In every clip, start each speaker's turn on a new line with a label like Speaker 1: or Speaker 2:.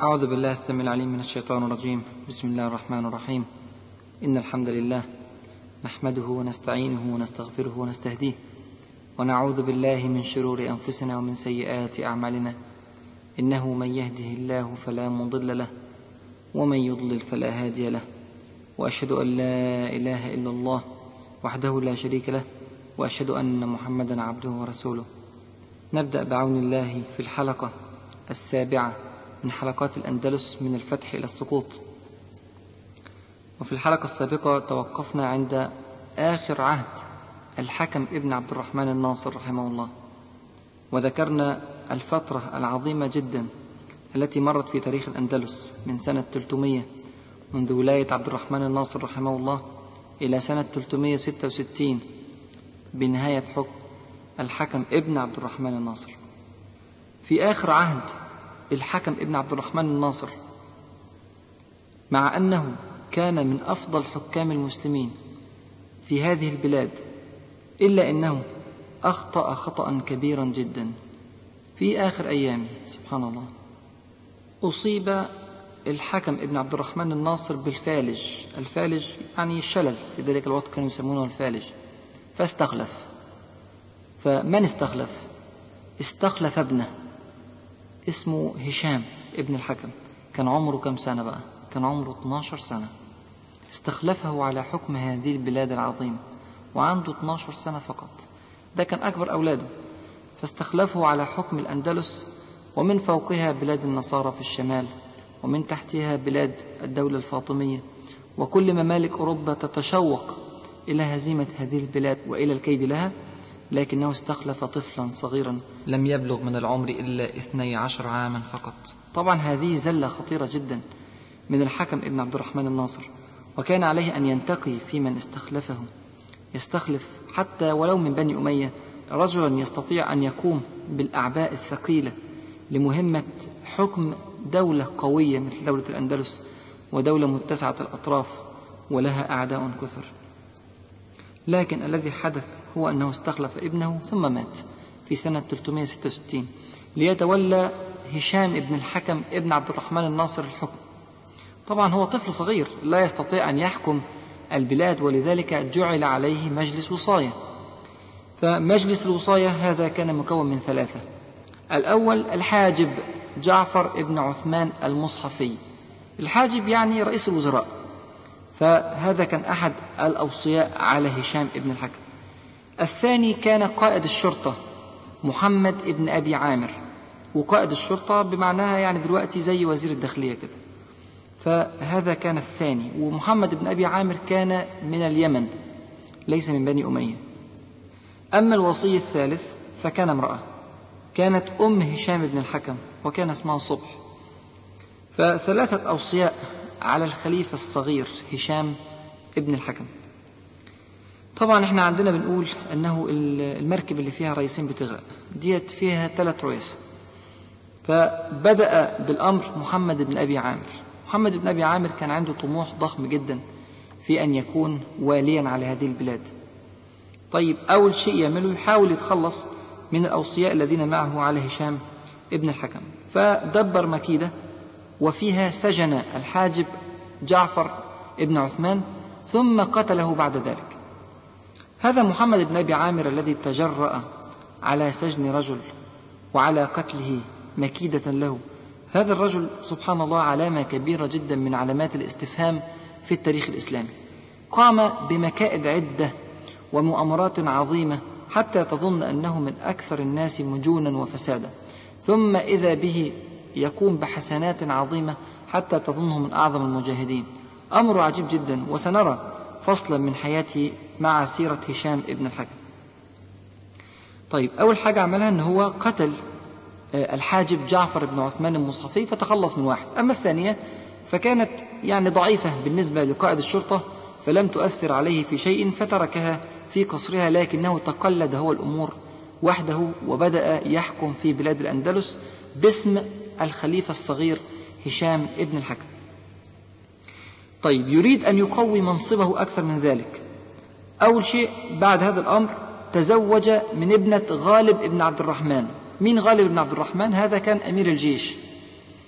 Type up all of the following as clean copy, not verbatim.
Speaker 1: أعوذ بالله السميع العليم من الشيطان الرجيم. بسم الله الرحمن الرحيم. إن الحمد لله نحمده ونستعينه ونستغفره ونستهديه، ونعوذ بالله من شرور أنفسنا ومن سيئات أعمالنا، إنه من يهده الله فلا مضل له ومن يضلل فلا هادي له، وأشهد أن لا إله إلا الله وحده لا شريك له، وأشهد أن محمدا عبده ورسوله. نبدأ بعون الله في الحلقة 7 من حلقات الأندلس من الفتح إلى السقوط. وفي الحلقة السابقة توقفنا عند آخر عهد الحكم ابن عبد الرحمن الناصر رحمه الله، وذكرنا الفترة العظيمة جدا التي مرت في تاريخ الأندلس من سنة 300 منذ ولاية عبد الرحمن الناصر رحمه الله إلى سنة 366 بنهاية حكم الحكم ابن عبد الرحمن الناصر. في آخر عهد الحكم ابن عبد الرحمن الناصر، مع أنه كان من أفضل حكام المسلمين في هذه البلاد، إلا أنه أخطأ خطأ كبيرا جدا في آخر أيامه. سبحان الله، أصيب الحكم ابن عبد الرحمن الناصر بالفالج. الفالج يعني الشلل، في ذلك الوقت كانوا يسمونه الفالج. فاستخلف. فمن استخلف؟ استخلف ابنه اسمه هشام ابن الحكم. كان عمره كم سنة بقى؟ كان عمره 12 سنة. استخلفه على حكم هذه البلاد العظيمة وعنده 12 سنة فقط. ده كان أكبر أولاده. فاستخلفه على حكم الأندلس، ومن فوقها بلاد النصارى في الشمال، ومن تحتها بلاد الدولة الفاطمية، وكل ممالك أوروبا تتشوق إلى هزيمة هذه البلاد وإلى الكيد لها. لكنه استخلف طفلا صغيرا لم يبلغ من العمر إلا 12 عاما فقط. طبعا هذه زلة خطيرة جدا من الحكم ابن عبد الرحمن الناصر، وكان عليه أن ينتقي في من استخلفه. يستخلف حتى ولو من بني أمية رجلا يستطيع أن يقوم بالأعباء الثقيلة لمهمة حكم دولة قوية مثل دولة الأندلس، ودولة متسعة الأطراف ولها أعداء كثر. لكن الذي حدث هو أنه استخلف ابنه ثم مات في سنة 366 ليتولى هشام ابن الحكم ابن عبد الرحمن الناصر الحكم. طبعا هو طفل صغير لا يستطيع أن يحكم البلاد، ولذلك جعل عليه مجلس وصاية. فمجلس الوصاية هذا كان مكون من 3. الأول الحاجب جعفر ابن عثمان المصحفي. الحاجب يعني رئيس الوزراء، فهذا كان أحد الأوصياء على هشام ابن الحكم. الثاني كان قائد الشرطة محمد ابن أبي عامر، وقائد الشرطة بمعناها يعني دلوقتي زي وزير الداخلية كده. فهذا كان الثاني. ومحمد ابن أبي عامر كان من اليمن ليس من بني أمية. أما الوصي الثالث فكان امرأة، كانت أم هشام ابن الحكم وكان اسمها صبح. ف3 أوصياء على الخليفة الصغير هشام ابن الحكم. طبعا احنا عندنا بنقول أنه المركب اللي فيها رئيسين بتغرق، ديت فيها 3 رؤوس. فبدأ بالأمر محمد بن أبي عامر. محمد بن أبي عامر كان عنده طموح ضخم جدا في أن يكون واليا على هذه البلاد. طيب أول شيء يعمله يحاول يتخلص من الأوصياء الذين معه على هشام ابن الحكم، فدبر مكيدة وفيها سجن الحاجب جعفر ابن عثمان ثم قتله بعد ذلك. هذا محمد بن أبي عامر الذي تجرأ على سجن رجل وعلى قتله مكيدة له، هذا الرجل سبحان الله علامة كبيرة جدا من علامات الاستفهام في التاريخ الإسلامي. قام بمكائد عدة ومؤامرات عظيمة حتى تظن أنه من أكثر الناس مجونا وفسادا، ثم إذا به يقوم بحسنات عظيمة حتى تظنه من أعظم المجاهدين. أمر عجيب جدا، وسنرى فصلا من حياته مع سيرة هشام ابن الحكم. طيب أول حاجة عملها أنه هو قتل الحاجب جعفر بن عثمان المصحفي فتخلص من واحد. أما الثانية فكانت يعني ضعيفة بالنسبة لقائد الشرطة، فلم تؤثر عليه في شيء فتركها في قصرها، لكنه تقلد هو الأمور وحده وبدأ يحكم في بلاد الأندلس باسم الخليفة الصغير هشام ابن الحكم. طيب يريد أن يقوي منصبه أكثر من ذلك. أول شيء بعد هذا الأمر تزوج من ابنة غالب ابن عبد الرحمن. مين غالب ابن عبد الرحمن؟ هذا كان أمير الجيش،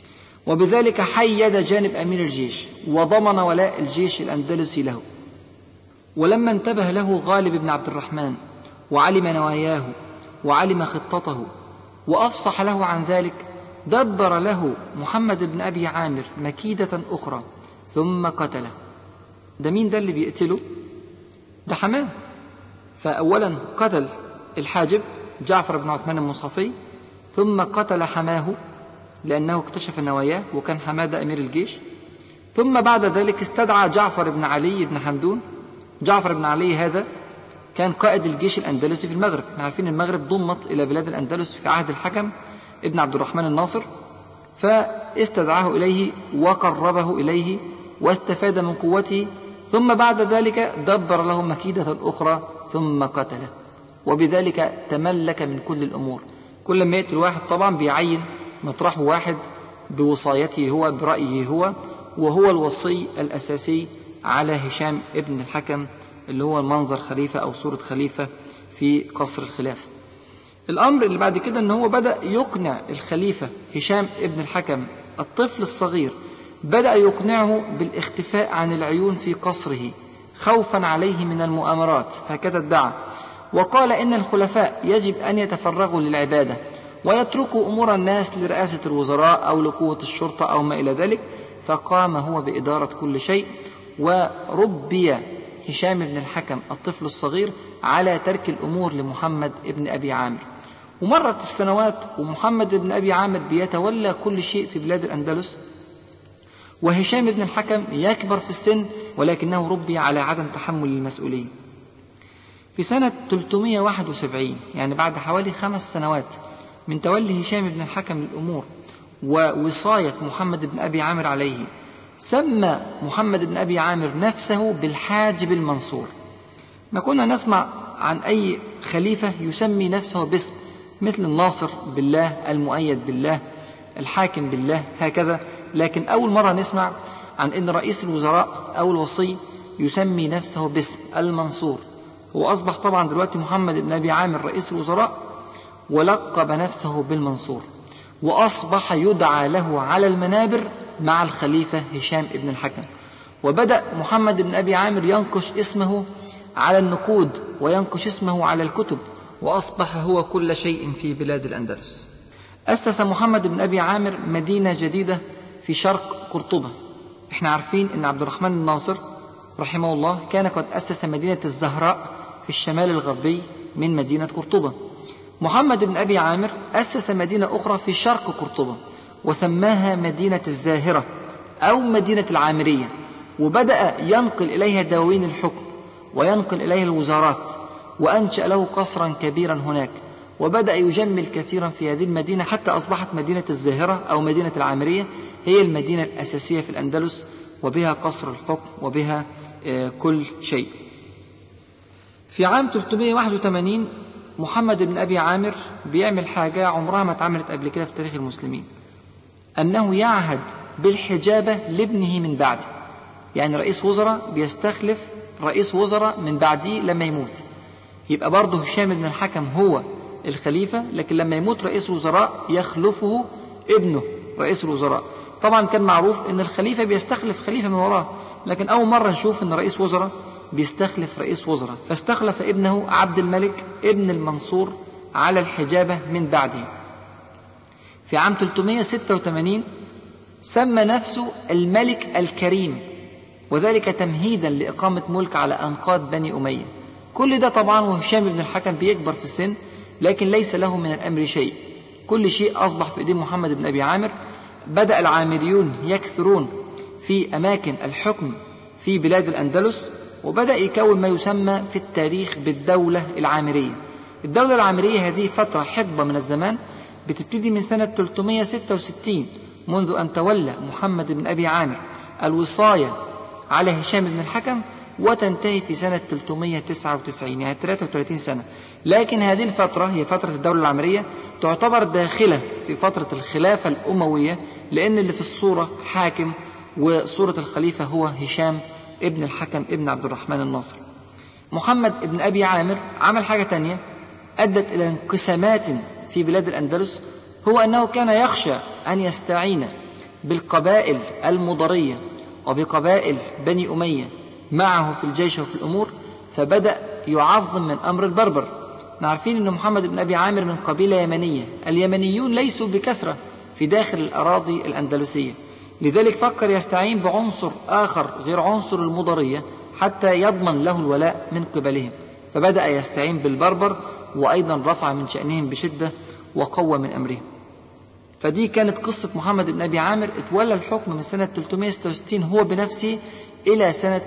Speaker 1: وبذلك حيد جانب أمير الجيش وضمن ولاء الجيش الأندلسي له. ولما انتبه له غالب بن عبد الرحمن وعلم نواياه وعلم خطته وأفصح له عن ذلك، دبر له محمد بن أبي عامر مكيدة أخرى ثم قتله. ده مين ده اللي بيقتله؟ ده حماه. فأولا قتل الحاجب جعفر بن عثمان المصافي، ثم قتل حماه لأنه اكتشف نواياه وكان حماه ده أمير الجيش، ثم بعد ذلك استدعى جعفر بن علي بن حمدون. جعفر بن علي هذا كان قائد الجيش الأندلسي في المغرب. احنا عارفين المغرب ضمت إلى بلاد الأندلس في عهد الحكم ابن عبد الرحمن الناصر، فاستدعاه إليه وقربه إليه واستفاد من قوته، ثم بعد ذلك دبر له مكيدة أخرى ثم قتله. وبذلك تملك من كل الأمور. كل ما يقتل واحد طبعا بيعين مطرحه واحد بوصايته هو برأيه هو، وهو الوصي الأساسي على هشام ابن الحكم اللي هو المنظر خليفة أو صورة خليفة في قصر الخلافة. الأمر اللي بعد كده أنه هو بدأ يقنع الخليفة هشام ابن الحكم الطفل الصغير، بدأ يقنعه بالاختفاء عن العيون في قصره خوفا عليه من المؤامرات، هكذا ادعى. وقال إن الخلفاء يجب أن يتفرغوا للعبادة ويتركوا أمور الناس لرئاسة الوزراء أو لقوة الشرطة أو ما إلى ذلك. فقام هو بإدارة كل شيء، وربي هشام بن الحكم الطفل الصغير على ترك الأمور لمحمد بن أبي عامر. ومرت السنوات ومحمد بن أبي عامر بيتولى كل شيء في بلاد الأندلس، وهشام بن الحكم يكبر في السن ولكنه ربي على عدم تحمل المسؤولية. في سنة 371 يعني بعد حوالي 5 سنوات من تولي هشام بن الحكم الأمور ووصاية محمد بن أبي عامر عليه، سمى محمد بن أبي عامر نفسه بالحاجب المنصور. ما كنا نسمع عن أي خليفة يسمي نفسه باسم، مثل الناصر بالله، المؤيد بالله، الحاكم بالله، هكذا. لكن أول مرة نسمع عن أن رئيس الوزراء أو الوصي يسمي نفسه باسم المنصور. هو أصبح طبعا دلوقتي محمد بن أبي عامر رئيس الوزراء ولقب نفسه بالمنصور، وأصبح يدعى له على المنابر مع الخليفة هشام بن الحكم. وبدأ محمد بن أبي عامر ينقش اسمه على النقود وينقش اسمه على الكتب، وأصبح هو كل شيء في بلاد الأندلس. أسس محمد بن أبي عامر مدينة جديدة في شرق قرطبة. احنا عارفين أن عبد الرحمن الناصر رحمه الله كان قد أسس مدينة الزهراء في الشمال الغربي من مدينة قرطبة. محمد بن أبي عامر أسس مدينة أخرى في شرق قرطبة وسماها مدينة الزاهرة أو مدينة العامرية، وبدأ ينقل إليها دواوين الحكم وينقل إليها الوزارات، وأنشأ له قصرا كبيرا هناك، وبدأ يجمل كثيرا في هذه المدينة حتى أصبحت مدينة الزاهرة أو مدينة العامرية هي المدينة الأساسية في الأندلس، وبها قصر الحكم وبها كل شيء. في عام 381 محمد بن أبي عامر بيعمل حاجة عمرها ما اتعملت قبل كده في تاريخ المسلمين، أنه يعهد بالحجابة لابنه من بعده. يعني رئيس وزراء بيستخلف رئيس وزراء من بعده لما يموت، يبقى برضه هشام بن الحكم هو الخليفة، لكن لما يموت رئيس الوزراء يخلفه ابنه رئيس الوزراء. طبعا كان معروف أن الخليفة بيستخلف خليفة من وراه، لكن أول مرة نشوف أن رئيس وزراء بيستخلف رئيس وزراء، فاستخلف ابنه عبد الملك ابن المنصور على الحجابة من بعده. في عام 386 سمى نفسه الملك الكريم، وذلك تمهيدا لإقامة ملك على أنقاض بني أمية. كل ده طبعا وهشام بن الحكم بيكبر في السن، لكن ليس له من الأمر شيء، كل شيء أصبح في إيدين محمد بن أبي عامر. بدأ العامريون يكثرون في أماكن الحكم في بلاد الأندلس، وبدأ يكون ما يسمى في التاريخ بالدولة العامرية. الدولة العامرية هذه فترة حقبة من الزمان بتبتدي من سنة 366 منذ أن تولى محمد بن أبي عامر الوصاية على هشام بن الحكم، وتنتهي في سنة 399 يعني 33 سنة. لكن هذه الفترة هي فترة الدولة العامرية، تعتبر داخلة في فترة الخلافة الأموية، لأن اللي في الصورة حاكم وصورة الخليفة هو هشام ابن الحكم ابن عبد الرحمن الناصر. محمد ابن أبي عامر عمل حاجة تانية أدت إلى انقسامات في بلاد الأندلس، هو أنه كان يخشى أن يستعين بالقبائل المضرية وبقبائل بني أمية معه في الجيش وفي الأمور، فبدأ يعظم من أمر البربر. نعرفين أن محمد بن أبي عامر من قبيلة يمنية، اليمنيون ليسوا بكثرة في داخل الأراضي الأندلسية، لذلك فكر يستعين بعنصر آخر غير عنصر المضرية حتى يضمن له الولاء من قبلهم، فبدأ يستعين بالبربر، وأيضا رفع من شأنهم بشدة وقوى من أمرهم. فدي كانت قصة محمد بن أبي عامر. اتولى الحكم من سنة 366 هو بنفسه إلى سنة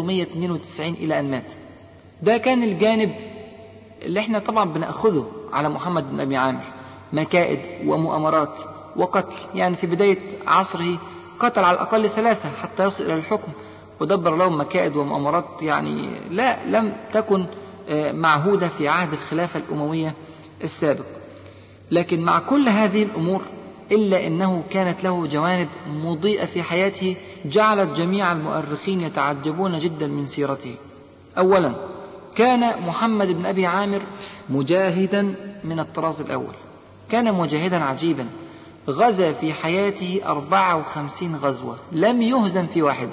Speaker 1: 392 إلى أن مات. ده كان الجانب اللي احنا طبعا بنأخذه على محمد بن أبي عامر، مكائد ومؤامرات وقتل. يعني في بداية عصره قتل على الأقل 3 حتى يصل إلى الحكم، ودبر لهم مكائد ومؤامرات يعني لم تكن معهودة في عهد الخلافة الأموية السابق. لكن مع كل هذه الأمور إلا أنه كانت له جوانب مضيئة في حياته جعلت جميع المؤرخين يتعجبون جدا من سيرته. أولا، كان محمد بن أبي عامر مجاهدا من الطراز الأول، كان مجاهدا عجيبا، غزا في حياته 54 غزوة لم يهزم في واحد.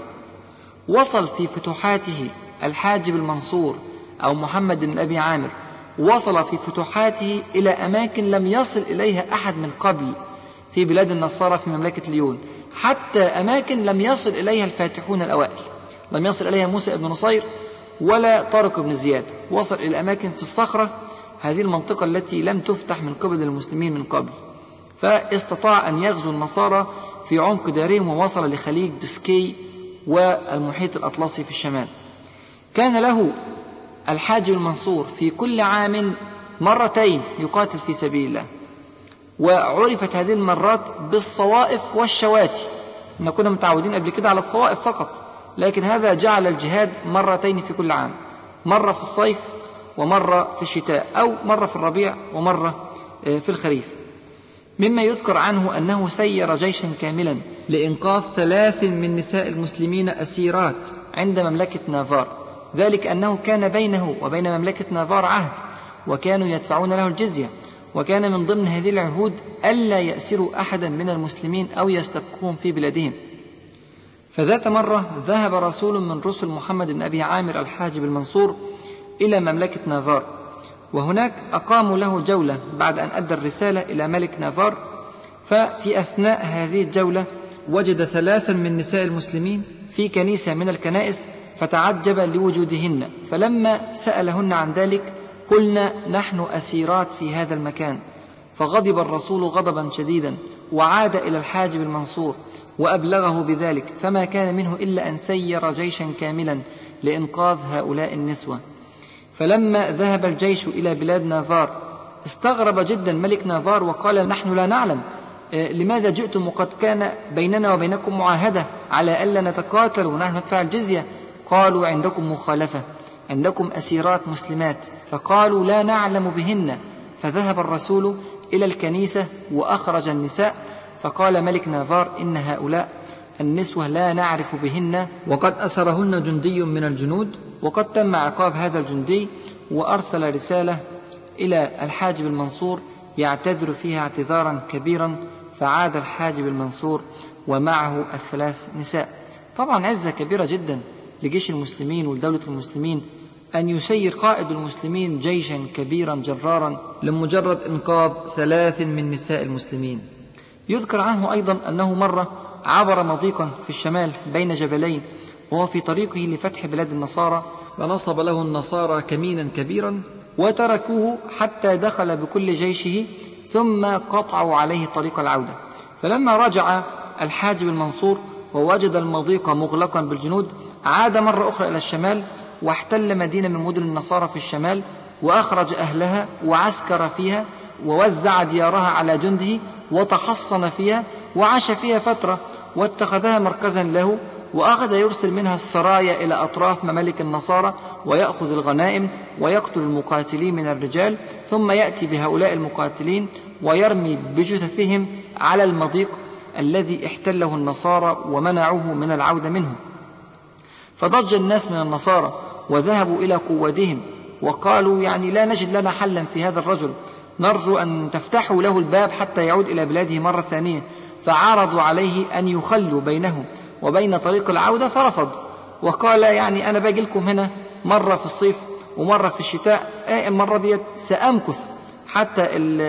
Speaker 1: وصل في فتوحاته الحاجب المنصور أو محمد بن أبي عامر، وصل في فتوحاته إلى أماكن لم يصل إليها أحد من قبل في بلاد النصارى في مملكة ليون، حتى أماكن لم يصل إليها الفاتحون الأوائل، لم يصل إليها موسى بن نصير ولا طارق بن زياد. وصل إلى أماكن في الصخرة، هذه المنطقة التي لم تفتح من قبل المسلمين من قبل، فاستطاع أن يغزو النصارى في عمق دارهم، ووصل لخليج بسكي والمحيط الأطلسي في الشمال. كان له الحاجب المنصور في كل عام 2 يقاتل في سبيل الله، وعرفت هذه المرات بالصوائف والشواتي. كنا متعودين قبل كده على الصوائف فقط، لكن هذا جعل الجهاد 2 في كل عام، مرة في الصيف ومرة في الشتاء، أو مرة في الربيع ومرة في الخريف. مما يذكر عنه أنه سير جيشا كاملا لإنقاذ 3 من نساء المسلمين أسيرات عند مملكة نافار، ذلك أنه كان بينه وبين مملكة نافار عهد، وكانوا يدفعون له الجزية، وكان من ضمن هذه العهود ألا يأسروا أحدا من المسلمين أو يستبقون في بلادهم. فذات مرة ذهب رسول من رسل محمد بن أبي عامر الحاجب المنصور إلى مملكة نافار، وهناك أقاموا له جولة بعد أن أدى الرسالة إلى ملك نافار. ففي أثناء هذه الجولة وجد 3 من نساء المسلمين في كنيسة من الكنائس، فتعجب لوجودهن، فلما سألهن عن ذلك قلنا نحن أسيرات في هذا المكان. فغضب الرسول غضبا شديدا، وعاد إلى الحاجب المنصور وأبلغه بذلك، فما كان منه إلا أن سير جيشا كاملا لإنقاذ هؤلاء النسوة. فلما ذهب الجيش إلى بلاد نافار استغرب جدا ملك نافار وقال: نحن لا نعلم لماذا جئتم وقد كان بيننا وبينكم معاهدة على ألا نتقاتل ونحن ندفع الجزية؟ قالوا: عندكم مخالفة، عندكم أسيرات مسلمات. فقالوا: لا نعلم بهن. فذهب الرسول إلى الكنيسة وأخرج النساء، فقال ملك نافار: إن هؤلاء النسوة لا نعرف بهن، وقد أسرهن جندي من الجنود، وقد تم عقاب هذا الجندي. وأرسل رسالة إلى الحاجب المنصور يعتذر فيها اعتذارا كبيرا، فعاد الحاجب المنصور ومعه 3 نساء. طبعا عزة كبيرة جدا لجيش المسلمين ولدولة المسلمين أن يسير قائد المسلمين جيشا كبيرا جرارا لمجرد إنقاذ 3 من نساء المسلمين. يذكر عنه أيضا أنه مرة عبر مضيقا في الشمال بين جبلين وهو في طريقه لفتح بلاد النصارى، فنصب له النصارى كمينا كبيرا وتركوه حتى دخل بكل جيشه، ثم قطعوا عليه طريق العودة. فلما رجع الحاجب المنصور ووجد المضيق مغلقا بالجنود، عاد مرة أخرى إلى الشمال واحتل مدينة من مدن النصارى في الشمال، وأخرج أهلها وعسكر فيها ووزع ديارها على جنده وتحصن فيها وعاش فيها فترة، واتخذها مركزا له، وأخذ يرسل منها السرايا إلى أطراف ممالك النصارى ويأخذ الغنائم ويقتل المقاتلين من الرجال، ثم يأتي بهؤلاء المقاتلين ويرمي بجثثهم على المضيق الذي احتله النصارى ومنعوه من العودة منه. فضج الناس من النصارى وذهبوا إلى قوادهم وقالوا: يعني لا نجد لنا حلا في هذا الرجل، نرجو أن تفتحوا له الباب حتى يعود إلى بلاده مرة ثانية. فعرضوا عليه أن يخلوا بينه وبين طريق العودة فرفض، وقال يعني أنا باجي لكم هنا مرة في الصيف ومرة في الشتاء، المرة دي سأمكث حتى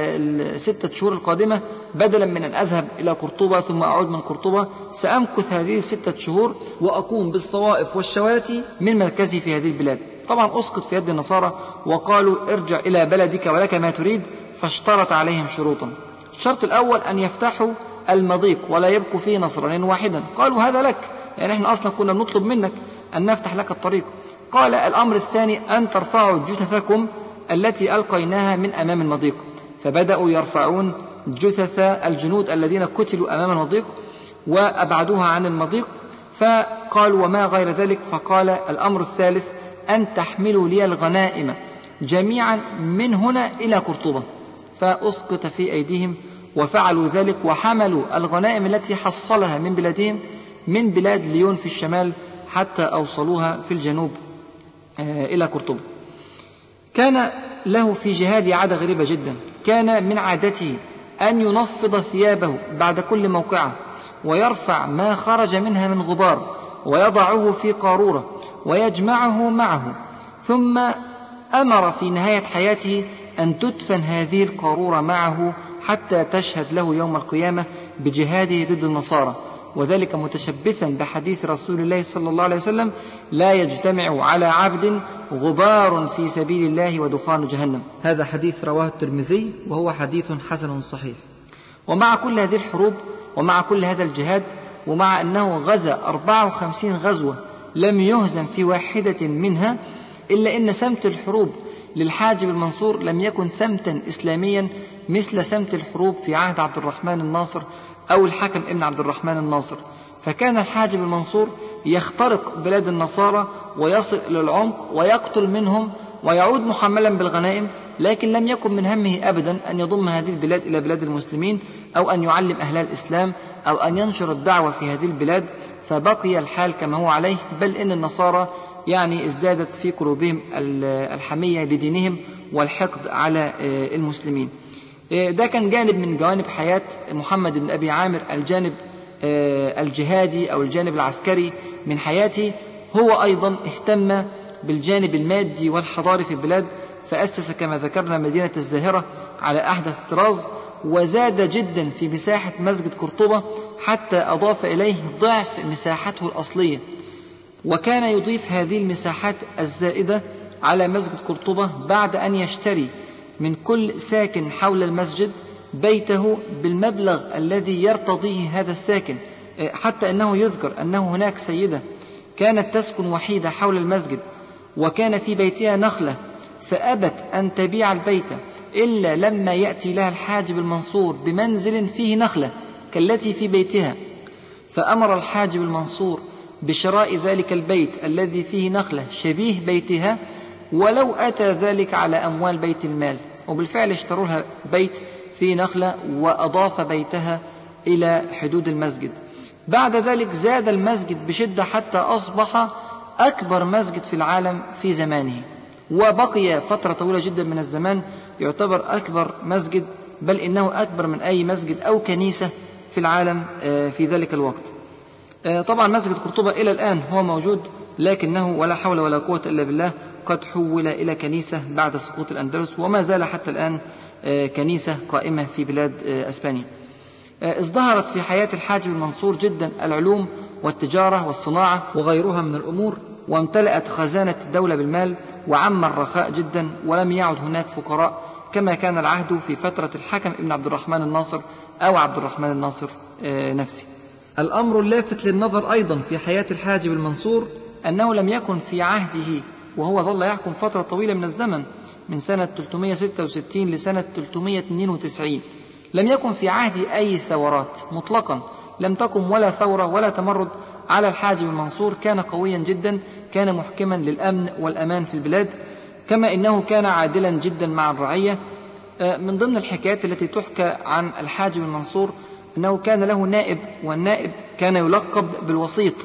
Speaker 1: ال6 شهور القادمة، بدلا من أن أذهب إلى قرطبة ثم أعود من قرطبة، سأمكث هذه 6 شهور وأقوم بالصوائف والشواتي من مركزي في هذه البلاد. طبعا أسقط في يد النصارى وقالوا ارجع إلى بلدك ولك ما تريد، فاشترط عليهم شروطا. الشرط الأول أن يفتحوا المضيق ولا يبقوا فيه نصرانيا واحدا. قالوا هذا لك، يعني احنا أصلا كنا بنطلب منك أن نفتح لك الطريق. قال الأمر الثاني أن ترفعوا جثثكم التي ألقيناها من أمام المضيق. فبدأوا يرفعون جثث الجنود الذين قتلوا أمام المضيق وأبعدوها عن المضيق. فقالوا وما غير ذلك؟ فقال الأمر الثالث أن تحملوا لي الغنائم جميعا من هنا إلى قرطبة. فأسقط في أيديهم وفعلوا ذلك، وحملوا الغنائم التي حصلها من بلادهم من بلاد ليون في الشمال حتى أوصلوها في الجنوب إلى قرطبة. كان له في جهاده عادة غريبة جدا، كان من عادته أن ينفض ثيابه بعد كل موقعة ويرفع ما خرج منها من غبار ويضعه في قارورة ويجمعه معه، ثم أمر في نهاية حياته أن تدفن هذه القارورة معه حتى تشهد له يوم القيامة بجهاده ضد النصارى، وذلك متشبثا بحديث رسول الله صلى الله عليه وسلم: لا يجتمع على عبد غبار في سبيل الله ودخان جهنم. هذا حديث رواه الترمذي وهو حديث حسن صحيح. ومع كل هذه الحروب ومع كل هذا الجهاد، ومع أنه غزا 54 غزوة لم يهزم في واحدة منها، إلا أن سمت الحروب للحاجب المنصور لم يكن سمتا إسلاميا مثل سمت الحروب في عهد عبد الرحمن الناصر أو الحكم ابن عبد الرحمن الناصر. فكان الحاجب المنصور يخترق بلاد النصارى ويصل إلى العمق ويقتل منهم ويعود محملا بالغنائم، لكن لم يكن من همه أبدا أن يضم هذه البلاد إلى بلاد المسلمين أو أن يعلم أهل الإسلام أو أن ينشر الدعوة في هذه البلاد، فبقي الحال كما هو عليه، بل إن النصارى يعني ازدادت في قلوبهم الحمية لدينهم والحقد على المسلمين. ده كان جانب من جوانب حياة محمد بن أبي عامر، الجانب الجهادي أو الجانب العسكري من حياته. هو أيضا اهتم بالجانب المادي والحضاري في البلاد، فأسس كما ذكرنا مدينة الزاهرة على أحدث الطراز، وزاد جدا في مساحة مسجد قرطبة حتى أضاف إليه ضعف مساحته الأصلية، وكان يضيف هذه المساحات الزائدة على مسجد قرطبة بعد أن يشتري من كل ساكن حول المسجد بيته بالمبلغ الذي يرتضيه هذا الساكن، حتى أنه يذكر أنه هناك سيدة كانت تسكن وحيدة حول المسجد وكان في بيتها نخلة، فأبت أن تبيع البيت إلا لما يأتي لها الحاجب المنصور بمنزل فيه نخلة كالتي في بيتها، فأمر الحاجب المنصور بشراء ذلك البيت الذي فيه نخلة شبيه بيتها ولو أتى ذلك على أموال بيت المال. وبالفعل اشتروا لها بيت فيه نخلة وأضاف بيتها إلى حدود المسجد. بعد ذلك زاد المسجد بشدة حتى أصبح أكبر مسجد في العالم في زمانه، وبقي فترة طويلة جدا من الزمان يعتبر أكبر مسجد، بل إنه أكبر من أي مسجد أو كنيسة في العالم في ذلك الوقت. طبعا مسجد قرطبة إلى الآن هو موجود، لكنه ولا حول ولا قوة إلا بالله قد حول إلى كنيسة بعد سقوط الأندلس، وما زال حتى الآن كنيسة قائمة في بلاد أسبانيا. ازدهرت في حياة الحاجب المنصور جدا العلوم والتجارة والصناعة وغيرها من الأمور، وامتلأت خزانة الدولة بالمال، وعم الرخاء جدا، ولم يعد هناك فقراء كما كان العهد في فترة الحكم ابن عبد الرحمن الناصر أو عبد الرحمن الناصر نفسه. الأمر اللافت للنظر أيضا في حياة الحاجب المنصور أنه لم يكن في عهده، وهو ظل يحكم فترة طويلة من الزمن من سنة 366 لسنة 392، لم يكن في عهده أي ثورات مطلقا، لم تقم ولا ثورة ولا تمرد على الحاجب المنصور. كان قويا جدا، كان محكما للأمن والأمان في البلاد، كما إنه كان عادلا جدا مع الرعية. من ضمن الحكايات التي تحكى عن الحاجب المنصور أنه كان له نائب، والنائب كان يلقب بالوسيط.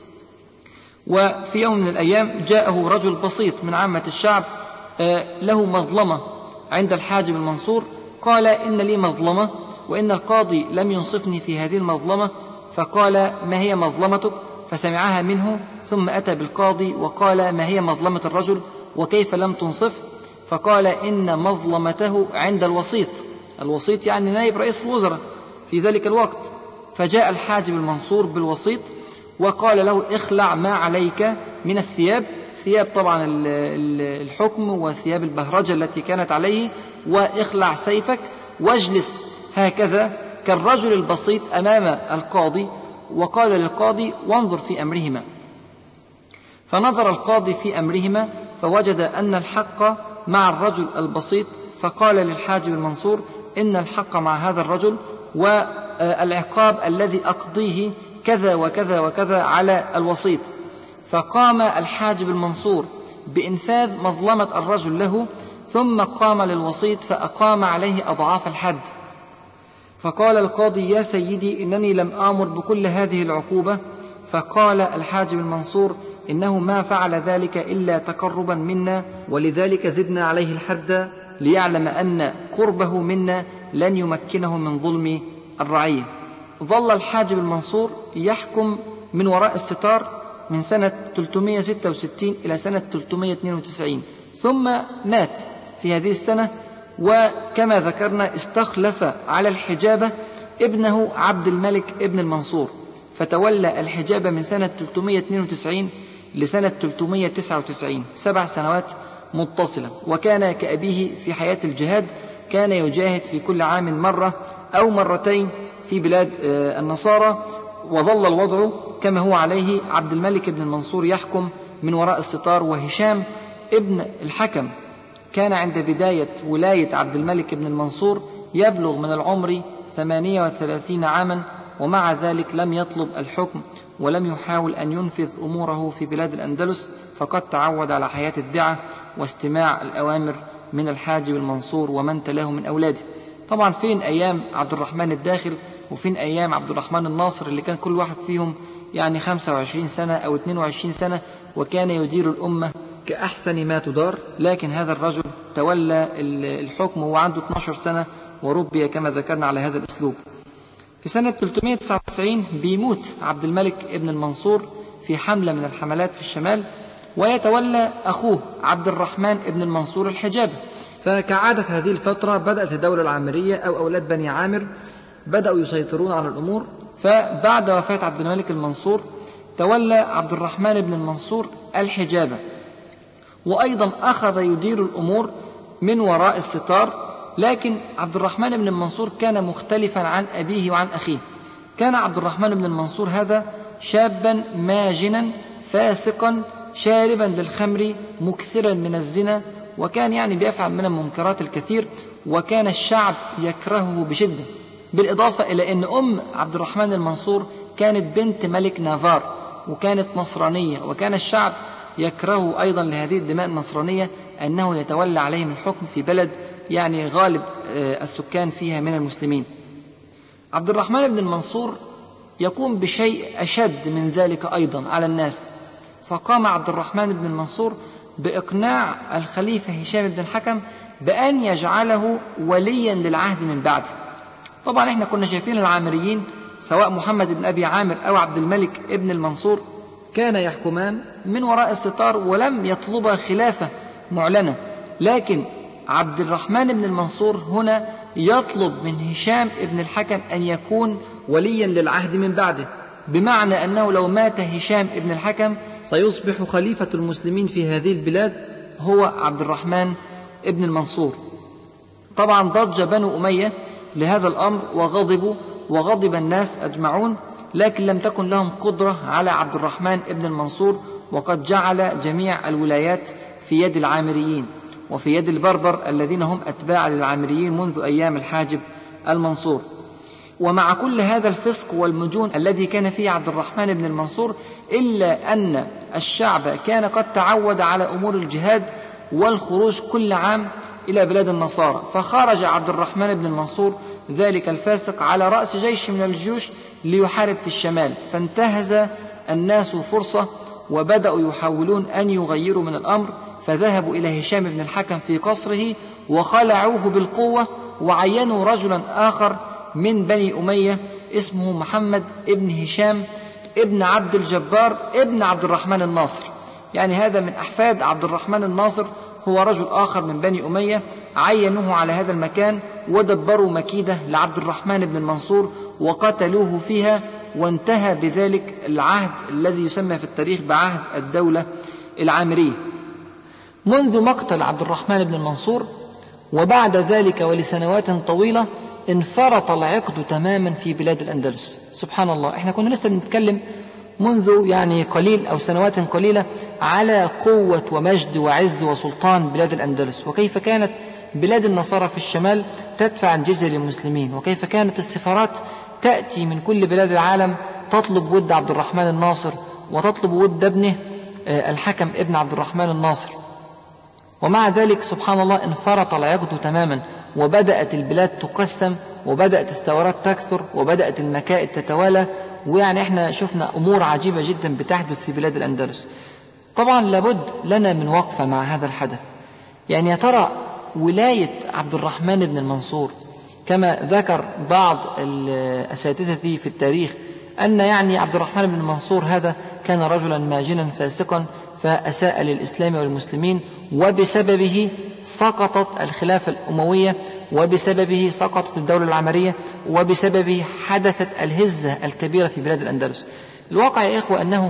Speaker 1: وفي يوم من الأيام جاءه رجل بسيط من عامة الشعب له مظلمة عند الحاجب المنصور، قال إن لي مظلمة وإن القاضي لم ينصفني في هذه المظلمة. فقال: ما هي مظلمتك؟ فسمعها منه، ثم أتى بالقاضي وقال: ما هي مظلمة الرجل وكيف لم تنصف؟ فقال: إن مظلمته عند الوسيط. الوسيط يعني نائب رئيس الوزراء في ذلك الوقت. فجاء الحاجب المنصور بالوسيط وقال له: اخلع ما عليك من الثياب، ثياب طبعا الحكم وثياب البهرجة التي كانت عليه، واخلع سيفك واجلس هكذا كالرجل البسيط أمام القاضي. وقال للقاضي: وانظر في أمرهما. فنظر القاضي في أمرهما فوجد أن الحق مع الرجل البسيط، فقال للحاجب المنصور: إن الحق مع هذا الرجل، والعقاب الذي أقضيه كذا وكذا وكذا على الوسيط. فقام الحاجب المنصور بإنفاذ مظلمة الرجل له، ثم قام للوسيط فأقام عليه أضعاف الحد. فقال القاضي: يا سيدي، إنني لم آمر بكل هذه العقوبة. فقال الحاجب المنصور: إنه ما فعل ذلك إلا تقربا منا، ولذلك زدنا عليه الحد ليعلم أن قربه منا لن يمكنه من ظلم الرعية. ظل الحاجب المنصور يحكم من وراء الستار من سنة 366 إلى سنة 392، ثم مات في هذه السنة. وكما ذكرنا استخلف على الحجابة ابنه عبد الملك ابن المنصور، فتولى الحجابة من سنة 392 لسنة 399، 7 سنوات متصلة. وكان كأبيه في حياة الجهاد، كان يجاهد في كل عام مرة أو مرتين في بلاد النصارى. وظل الوضع كما هو عليه. عبد الملك ابن المنصور يحكم من وراء الستار، وهشام ابن الحكم كان عند بداية ولاية عبد الملك ابن المنصور يبلغ من العمر 38 عاما، ومع ذلك لم يطلب الحكم ولم يحاول أن ينفذ أموره في بلاد الأندلس، فقد تعود على حياة الدعاء واستماع الأوامر من الحاجب المنصور ومن تلاه من أولاده. طبعا فين أيام عبد الرحمن الداخل، وفين أيام عبد الرحمن الناصر اللي كان كل واحد فيهم يعني 25 سنة أو 22 سنة، وكان يدير الأمة كأحسن ما تدار. لكن هذا الرجل تولى الحكم وعنده 12 سنة، وربي كما ذكرنا على هذا الأسلوب. في سنة 399 بيموت عبد الملك ابن المنصور في حملة من الحملات في الشمال، ويتولى أخوه عبد الرحمن ابن المنصور الحجابة. فكعادة هذه الفترة بدأت الدولة العامرية أو أولاد بني عامر بدأوا يسيطرون على الأمور. فبعد وفاة عبد الملك المنصور تولى عبد الرحمن بن المنصور الحجابة، وأيضا أخذ يدير الأمور من وراء الستار. لكن عبد الرحمن بن المنصور كان مختلفا عن أبيه وعن أخيه. كان عبد الرحمن بن المنصور هذا شابا ماجنا فاسقا شاربا للخمر مكثرا من الزنا، وكان يعني بيفعل من المنكرات الكثير، وكان الشعب يكرهه بشدة. بالإضافة إلى أن أم عبد الرحمن المنصور كانت بنت ملك نافار وكانت نصرانية، وكان الشعب يكره أيضا لهذه الدماء النصرانية أنه يتولى عليهم الحكم في بلد يعني غالب السكان فيها من المسلمين. عبد الرحمن بن المنصور يقوم بشيء أشد من ذلك أيضا على الناس. فقام عبد الرحمن بن المنصور بإقناع الخليفة هشام بن الحكم بأن يجعله وليا للعهد من بعده. طبعا احنا كنا شايفين العامريين سواء محمد بن أبي عامر أو عبد الملك ابن المنصور كان يحكمان من وراء الستار ولم يطلب خلافة معلنة، لكن عبد الرحمن بن المنصور هنا يطلب من هشام بن الحكم أن يكون وليا للعهد من بعده، بمعنى أنه لو مات هشام بن الحكم سيصبح خليفة المسلمين في هذه البلاد هو عبد الرحمن بن المنصور. طبعا ضج بنو أمية لهذا الأمر وغضبوا وغضب الناس أجمعون، لكن لم تكن لهم قدرة على عبد الرحمن بن المنصور، وقد جعل جميع الولايات في يد العامريين وفي يد البربر الذين هم أتباع للعامريين منذ أيام الحاجب المنصور. ومع كل هذا الفسق والمجون الذي كان فيه عبد الرحمن بن المنصور، إلا أن الشعب كان قد تعود على أمور الجهاد والخروج كل عام إلى بلاد النصارى. فخرج عبد الرحمن بن المنصور ذلك الفاسق على رأس جيش من الجيوش ليحارب في الشمال، فانتهز الناس فرصة وبدأوا يحاولون أن يغيروا من الأمر، فذهبوا إلى هشام بن الحكم في قصره وخلعوه بالقوة وعينوا رجلا آخر من بني أمية اسمه محمد ابن هشام ابن عبد الجبار ابن عبد الرحمن الناصر، يعني هذا من أحفاد عبد الرحمن الناصر، هو رجل آخر من بني أمية عينوه على هذا المكان ودبروا مكيدة لعبد الرحمن بن المنصور وقتلوه فيها، وانتهى بذلك العهد الذي يسمى في التاريخ بعهد الدولة العامرية. منذ مقتل عبد الرحمن بن المنصور وبعد ذلك ولسنوات طويلة انفرط العقد تماما في بلاد الأندلس. سبحان الله، احنا كنا لسه بنتكلم منذ يعني قليل أو سنوات قليلة على قوة ومجد وعز وسلطان بلاد الأندلس، وكيف كانت بلاد النصارى في الشمال تدفع الجزية للمسلمين، وكيف كانت السفارات تأتي من كل بلاد العالم تطلب ود عبد الرحمن الناصر وتطلب ود ابنه الحكم ابن عبد الرحمن الناصر. ومع ذلك سبحان الله انفرط العقد تماما، وبدأت البلاد تقسم، وبدأت الثورات تكثر، وبدأت المكائد تتوالى، ويعني احنا شفنا أمور عجيبة جدا بتحدث في بلاد الأندلس. طبعا لابد لنا من وقفة مع هذا الحدث. يعني يا ترى ولاية عبد الرحمن بن المنصور كما ذكر بعض الأساتذة في التاريخ أن يعني عبد الرحمن بن المنصور هذا كان رجلا ماجنا فاسقا فأساء للإسلام والمسلمين، وبسببه سقطت الخلافة الأموية، وبسببه سقطت الدولة العمرية، وبسببه حدثت الهزة الكبيرة في بلاد الأندلس. الواقع يا إخوة أنه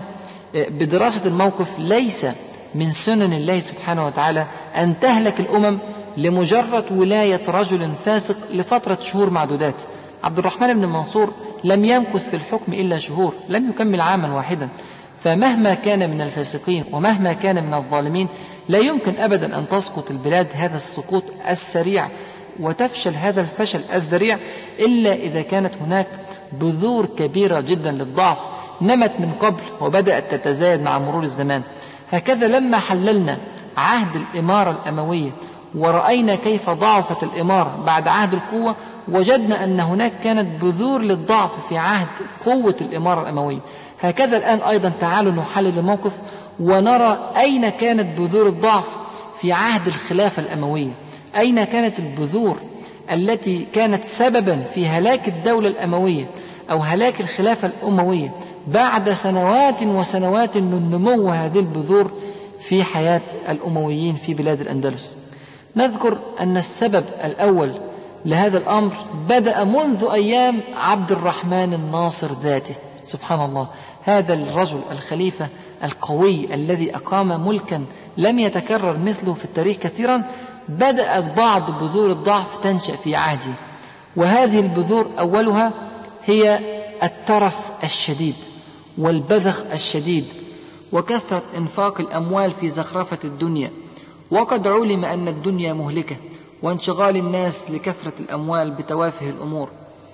Speaker 1: بدراسة الموقف ليس من سنن الله سبحانه وتعالى أن تهلك الأمم لمجرد ولاية رجل فاسق لفترة شهور معدودات. عبد الرحمن بن المنصور لم يمكث في الحكم إلا شهور، لم يكمل عاما واحدا، فمهما كان من الفاسقين ومهما كان من الظالمين لا يمكن أبدا أن تسقط البلاد هذا السقوط السريع وتفشل هذا الفشل الذريع إلا إذا كانت هناك بذور كبيرة جدا للضعف نمت من قبل وبدأت تتزايد مع مرور الزمان. هكذا لما حللنا عهد الإمارة الأموية ورأينا كيف ضعفت الإمارة بعد عهد القوة، وجدنا أن هناك كانت بذور للضعف في عهد قوة الإمارة الأموية. هكذا الآن أيضا تعالوا نحلل الموقف ونرى أين كانت بذور الضعف في عهد الخلافة الأموية، أين كانت البذور التي كانت سببا في هلاك الدولة الأموية أو هلاك الخلافة الأموية بعد سنوات وسنوات من نمو هذه البذور في حياة الأمويين في بلاد الأندلس. نذكر أن السبب الأول لهذا الأمر بدأ منذ أيام عبد الرحمن الناصر ذاته. سبحان الله، هذا الرجل الخليفة القوي الذي أقام ملكا لم يتكرر مثله في التاريخ كثيرا، بدأت بعض بذور الضعف تنشأ في عهده، وهذه البذور أولها هي الترف الشديد والبذخ الشديد وكثرة إنفاق الأموال في زخرفة الدنيا، وقد علم أن الدنيا مهلكة، وانشغال الناس لكثرة الأموال بتوافه الأمور.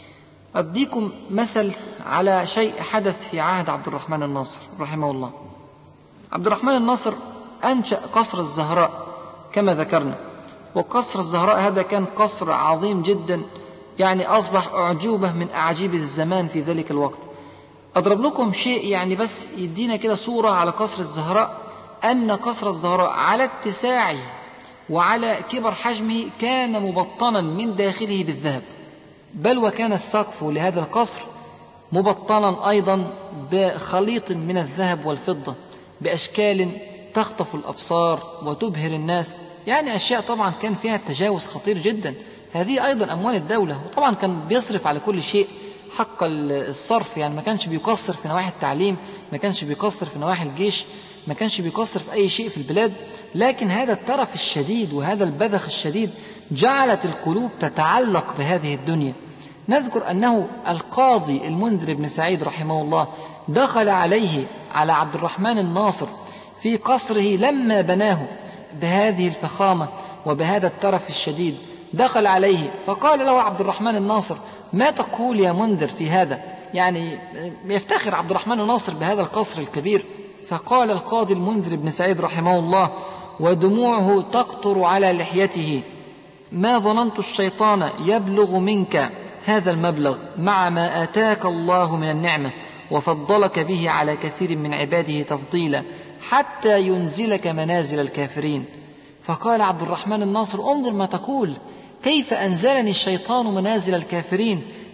Speaker 1: أديكم مثل على شيء حدث في عهد عبد الرحمن الناصر رحمه الله. عبد الرحمن الناصر أنشأ قصر الزهراء كما ذكرنا، وقصر الزهراء هذا كان قصر عظيم جدا، يعني أصبح أعجوبة من أعاجيب الزمان في ذلك الوقت. أضرب لكم شيء يعني بس يدينا كده صورة على قصر الزهراء، أن قصر الزهراء على اتساعه وعلى كبر حجمه كان مبطنا من داخله بالذهب، بل وكان السقف لهذا القصر مبطنا أيضا بخليط من الذهب والفضة بأشكال تخطف الأبصار وتبهر الناس، يعني أشياء طبعا كان فيها تجاوز خطير جدا. هذه أيضا أموال الدولة، وطبعا كان بيصرف على كل شيء حق الصرف، يعني ما كانش بيقصر في نواحي التعليم، ما كانش بيقصر في نواحي الجيش، ما كانش بيقصر في أي شيء في البلاد. لكن هذا الترف الشديد وهذا البذخ الشديد جعلت القلوب تتعلق بهذه الدنيا. نذكر أنه القاضي المنذر بن سعيد رحمه الله دخل على عبد الرحمن الناصر في قصره لما بناه بهذه الفخامة وبهذا الترف الشديد، دخل عليه فقال له عبد الرحمن الناصر: ما تقول يا منذر في هذا؟ يعني يفتخر عبد الرحمن الناصر بهذا القصر الكبير. فقال القاضي المنذر بن سعيد رحمه الله ودموعه تقطر على لحيته: ما ظننت الشيطان يبلغ منك هذا المبلغ مع ما آتاك الله من النعمة وفضلك به على كثير من عباده تفضيلا حتى ينزلك منازل الكافرين. فقال عبد الرحمن الناصر: انظر ما تقول، كيف أنزلني الشيطان منازل الكافرين؟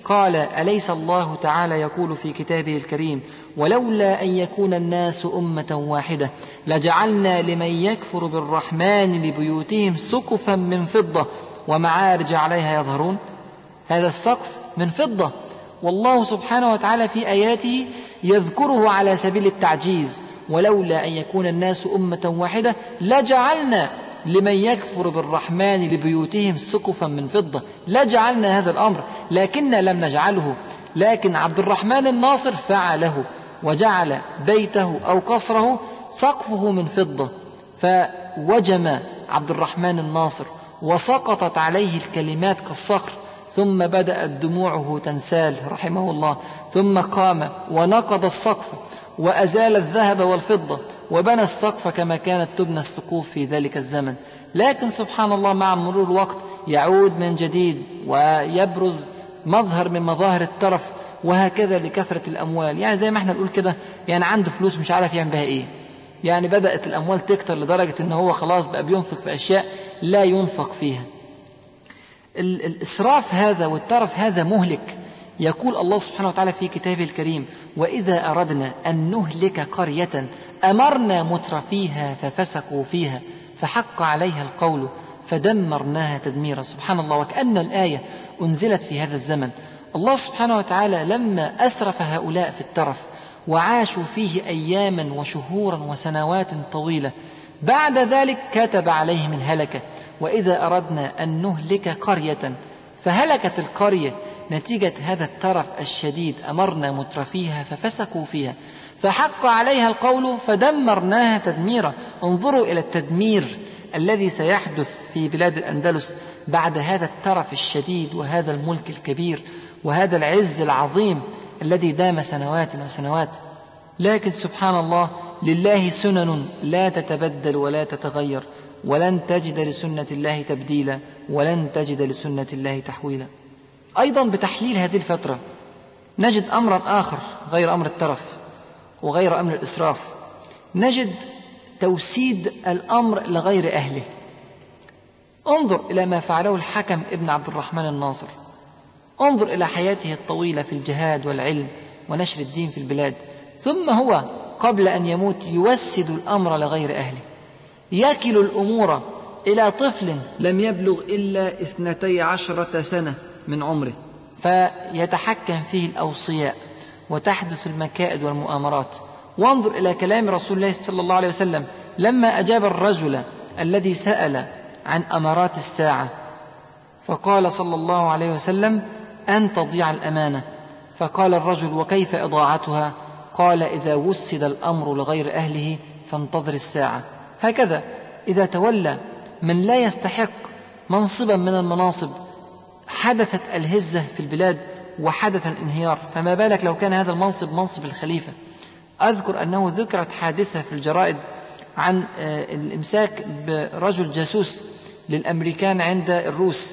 Speaker 1: قال: أليس الله تعالى يقول في كتابه الكريم: ولولا أن يكون الناس أمة واحدة لجعلنا لمن يكفر بالرحمن لبيوتهم سقفا من فضة ومعارج عليها يظهرون. هذا السقف من فضة، والله سبحانه وتعالى في آياته يذكره على سبيل التعجيز: ولولا أن يكون الناس أمة واحدة لجعلنا لمن يكفر بالرحمن لبيوتهم سقفا من فضة. لجعلنا هذا الأمر، لكن لم نجعله، لكن عبد الرحمن الناصر فعله وجعل بيته أو قصره سقفه من فضة، فوجم عبد الرحمن الناصر وسقطت عليه الكلمات كالصخر، ثم بدأت دموعه تنسال رحمه الله، ثم قام ونقض السقف وأزال الذهب والفضة وبنى السقف كما كانت تبنى السقوف في ذلك الزمن. لكن سبحان الله مع مرور الوقت يعود من جديد ويبرز مظهر من مظاهر الترف، وهكذا لكثرة الأموال. يعني زي ما احنا نقول كده، يعني عنده فلوس مش عارف يعمل بها ايه، يعني بدأت الأموال تكتر لدرجة ان هو خلاص بقى بينفق في أشياء لا ينفق فيها. الإسراف هذا والترف هذا مهلك. يقول الله سبحانه وتعالى في كتابه الكريم: وإذا أردنا أن نهلك قرية أمرنا مترفيها ففسقوا فيها فحق عليها القول فدمرناها تدميرا. سبحان الله، وكأن الآية أنزلت في هذا الزمن. الله سبحانه وتعالى لما أسرف هؤلاء في الترف وعاشوا فيه أياما وشهورا وسنوات طويلة، بعد ذلك كتب عليهم الهلكة. وإذا أردنا أن نهلك قرية، فهلكت القرية نتيجة هذا الترف الشديد، أمرنا مترفيها ففسقوا فيها فحق عليها القول فدمرناها تدميرا. انظروا إلى التدمير الذي سيحدث في بلاد الأندلس بعد هذا الترف الشديد وهذا الملك الكبير وهذا العز العظيم الذي دام سنوات وسنوات. لكن سبحان الله، لله سنن لا تتبدل ولا تتغير، ولن تجد لسنة الله تبديلا، ولن تجد لسنة الله تحويلا. أيضا بتحليل هذه الفترة نجد أمرا آخر غير أمر الترف وغير أمر الإسراف، نجد توسيد الأمر لغير أهله. انظر إلى ما فعله الحكم ابن عبد الرحمن الناصر، انظر إلى حياته الطويلة في الجهاد والعلم ونشر الدين في البلاد، ثم هو قبل أن يموت يوسد الأمر لغير أهله، يكل الأمور إلى طفل لم يبلغ إلا 12 سنة من عمره، فيتحكم فيه الأوصياء وتحدث المكائد والمؤامرات. وانظر إلى كلام رسول الله صلى الله عليه وسلم لما أجاب الرجل الذي سأل عن أمارات الساعة، فقال صلى الله عليه وسلم: أن تضيع الأمانة. فقال الرجل: وكيف إضاعتها؟ قال: إذا وسد الأمر لغير أهله فانتظر الساعة. هكذا إذا تولى من لا يستحق منصبا من المناصب حدثت الهزة في البلاد وحدث الانهيار، فما بالك لو كان هذا المنصب منصب الخليفة. أذكر أنه ذكرت حادثة في الجرائد عن الإمساك برجل جاسوس للأمريكان عند الروس،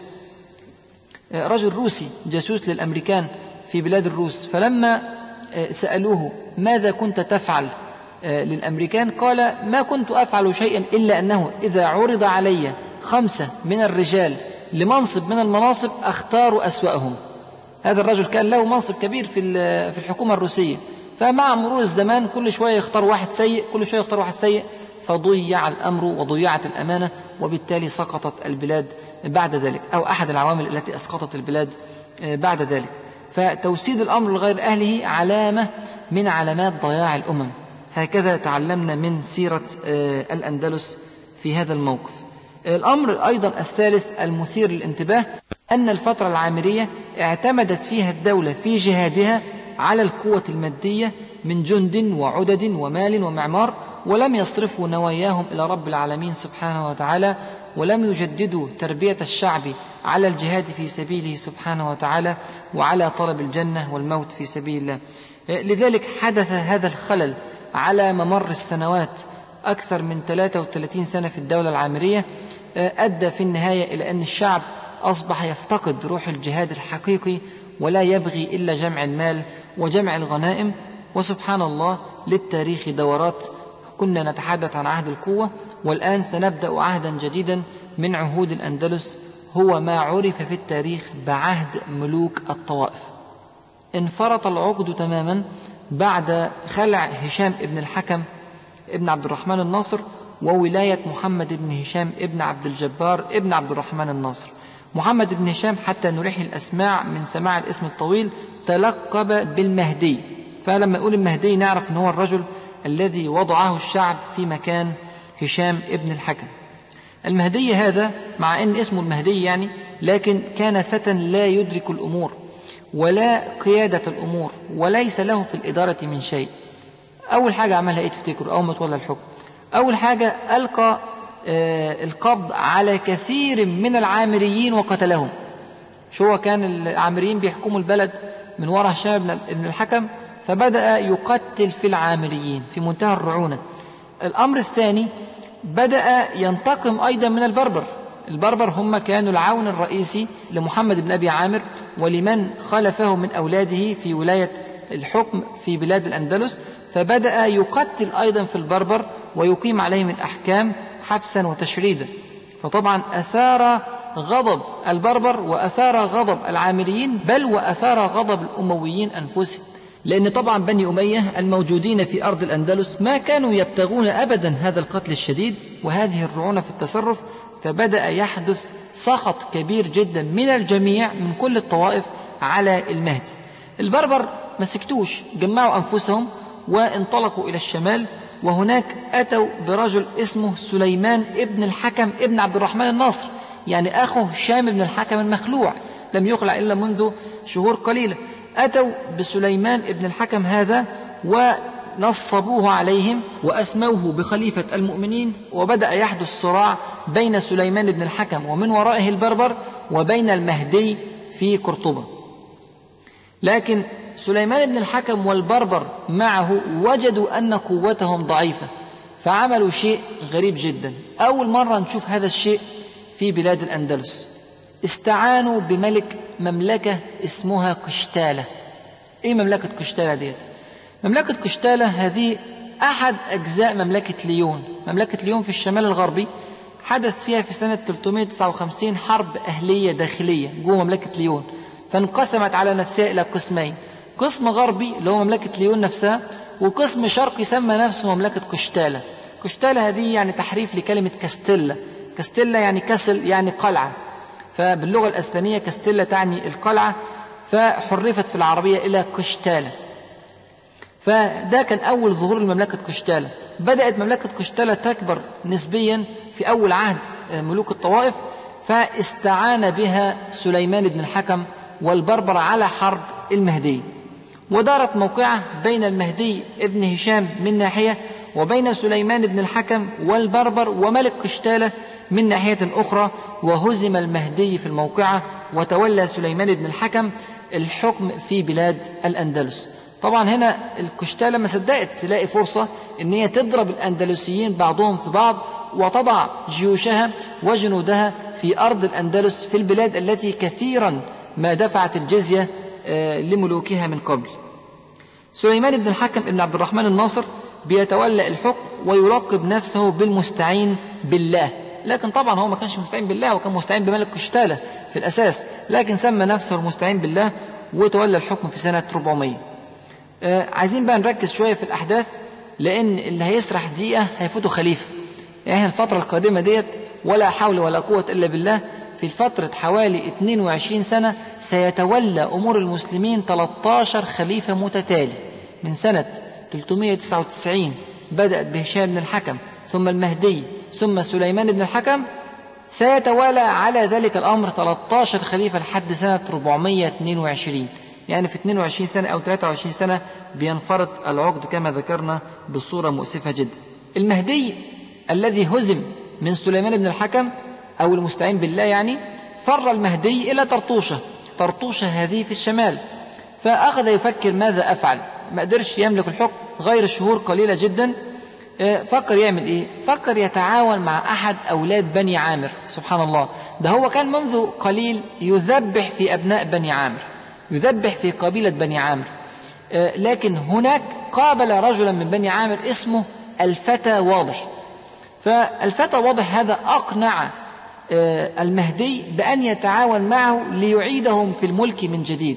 Speaker 1: رجل روسي جاسوس للأمريكان في بلاد الروس، فلما سألوه: ماذا كنت تفعل للأمريكان؟ قال: ما كنت أفعل شيئا إلا أنه إذا عرض علي 5 من الرجال لمنصب من المناصب أختار أسوأهم. هذا الرجل كان له منصب كبير في الحكومة الروسية، فمع مرور الزمان كل شوية يختار واحد سيء، كل شوية يختار واحد سيء، فضيع الأمر وضيعت الأمانة، وبالتالي سقطت البلاد بعد ذلك، أو أحد العوامل التي أسقطت البلاد بعد ذلك. فتوسيد الأمر لغير أهله علامة من علامات ضياع الأمم. هكذا تعلمنا من سيرة الأندلس في هذا الموقف. الأمر أيضا الثالث المثير للانتباه أن الفترة العامرية اعتمدت فيها الدولة في جهادها على القوة المادية من جند وعدد ومال ومعمار، ولم يصرفوا نواياهم إلى رب العالمين سبحانه وتعالى، ولم يجددوا تربية الشعب على الجهاد في سبيله سبحانه وتعالى وعلى طلب الجنة والموت في سبيل الله. لذلك حدث هذا الخلل على ممر السنوات، أكثر من 33 سنة في الدولة العامرية، أدى في النهاية إلى أن الشعب أصبح يفتقد روح الجهاد الحقيقي ولا يبغي إلا جمع المال وجمع الغنائم. وسبحان الله، للتاريخ دورات، كنا نتحدث عن عهد القوة، والآن سنبدأ عهدا جديدا من عهود الأندلس، هو ما عرف في التاريخ بعهد ملوك الطوائف. انفرط العقد تماما بعد خلع هشام ابن الحكم ابن عبد الرحمن الناصر وولاية محمد بن هشام ابن عبد الجبار ابن عبد الرحمن الناصر. محمد بن هشام حتى نريح الأسماع من سماع الاسم الطويل تلقب بالمهدي، فلما نقول المهدي نعرف أنه هو الرجل الذي وضعه الشعب في مكان هشام ابن الحكم. المهدي هذا مع أن اسمه المهدي يعني، لكن كان فتى لا يدرك الأمور ولا قيادة الأمور وليس له في الإدارة من شيء. أول حاجة عملها إيه تفتكر أول ما تولى الحكم؟ أول حاجة ألقى القبض على كثير من العامريين وقتلهم. شو هو كان العامريين بيحكموا البلد من وراء هشام ابن الحكم، فبدأ يقتل في العامريين في منتهى الرعونة. الأمر الثاني بدأ ينتقم أيضا من البربر. البربر هم كانوا العون الرئيسي لمحمد بن أبي عامر ولمن خلفه من أولاده في ولاية الحكم في بلاد الأندلس، فبدأ يقتل أيضا في البربر ويقيم عليهم الأحكام حبسا وتشريدا. فطبعا أثار غضب البربر وأثار غضب العامريين، بل وأثار غضب الأمويين أنفسهم، لأن طبعا بني أمية الموجودين في أرض الأندلس ما كانوا يبتغون أبدا هذا القتل الشديد وهذه الرعونة في التصرف، فبدأ يحدث سخط كبير جدا من الجميع من كل الطوائف على المهدي. البربر ما سكتوش، جمعوا أنفسهم وانطلقوا إلى الشمال، وهناك أتوا برجل اسمه سليمان ابن الحكم ابن عبد الرحمن الناصر، يعني أخو هشام ابن الحكم المخلوع، لم يخلع إلا منذ شهور قليلة. أتوا بسليمان ابن الحكم هذا ونصبوه عليهم وأسموه بخليفة المؤمنين، وبدأ يحدث صراع بين سليمان ابن الحكم ومن ورائه البربر وبين المهدي في قرطبة. لكن سليمان بن الحكم والبربر معه وجدوا أن قوتهم ضعيفة، فعملوا شيء غريب جدا. أول مرة نشوف هذا الشيء في بلاد الأندلس. استعانوا بملك مملكة اسمها قشتالة. إيه مملكة قشتالة ديت؟ مملكة قشتالة هذه أحد أجزاء مملكة ليون. مملكة ليون في الشمال الغربي حدث فيها في سنة 359 حرب أهلية داخلية جوه مملكة ليون، فانقسمت على نفسها إلى قسمين، قسم غربي اللي هو مملكة ليون نفسها، وقسم شرقي سمى نفسه مملكة قشتالة. قشتالة هذه يعني تحريف لكلمة كاستيلا. كاستيلا يعني كسل يعني قلعة، فباللغة الأسبانية كاستيلا تعني القلعة، فحرفت في العربية إلى قشتالة. فده كان أول ظهور لمملكة قشتالة. بدأت مملكة قشتالة تكبر نسبيا في أول عهد ملوك الطوائف، فاستعان بها سليمان بن الحكم والبربر على حرب المهدي، ودارت موقعة بين المهدي ابن هشام من ناحية وبين سليمان بن الحكم والبربر وملك قشتالة من ناحية أخرى، وهزم المهدي في الموقعة وتولى سليمان بن الحكم الحكم في بلاد الأندلس. طبعا هنا القشتالة ما صدقت تلاقي فرصة ان هي تضرب الأندلسيين بعضهم في بعض وتضع جيوشها وجنودها في أرض الأندلس في البلاد التي كثيرا ما دفعت الجزية لملوكها من قبل. سليمان بن الحكم ابن عبد الرحمن الناصر بيتولى الحكم ويلقب نفسه بالمستعين بالله، لكن طبعا هو ما كانش مستعين بالله، وكان مستعين بملك قشتالة في الأساس، لكن سمى نفسه المستعين بالله وتولى الحكم في سنة 400. عايزين بقى نركز شوية في الأحداث، لأن اللي هيسرح دقيقة هيفوته خليفة. يعني الفترة القادمة ديت ولا حول ولا قوة إلا بالله، في الفترة حوالي 22 سنة سيتولى أمور المسلمين 13 خليفة متتالي، من سنة 399 بدأت بهشام بن الحكم ثم المهدي ثم سليمان بن الحكم، سيتوالى على ذلك الأمر 13 خليفة لحد سنة 422. يعني في 22 سنة أو 23 سنة بينفرط العقد كما ذكرنا بصورة مؤسفة جدا. المهدي الذي هزم من سليمان بن الحكم أو المستعين بالله يعني، فر المهدي إلى طرطوشة. طرطوشة هذه في الشمال، فأخذ يفكر ماذا أفعل، ما قدرش يملك الحكم غير شهور قليلة جدا. فكر يعمل إيه؟ فكر يتعاون مع أحد أولاد بني عامر. سبحان الله، ده هو كان منذ قليل يذبح في أبناء بني عامر، يذبح في قبيلة بني عامر، لكن هناك قابل رجلا من بني عامر اسمه الفتى واضح. فالفتى واضح هذا أقنع المهدي بأن يتعاون معه ليعيدهم في الملك من جديد،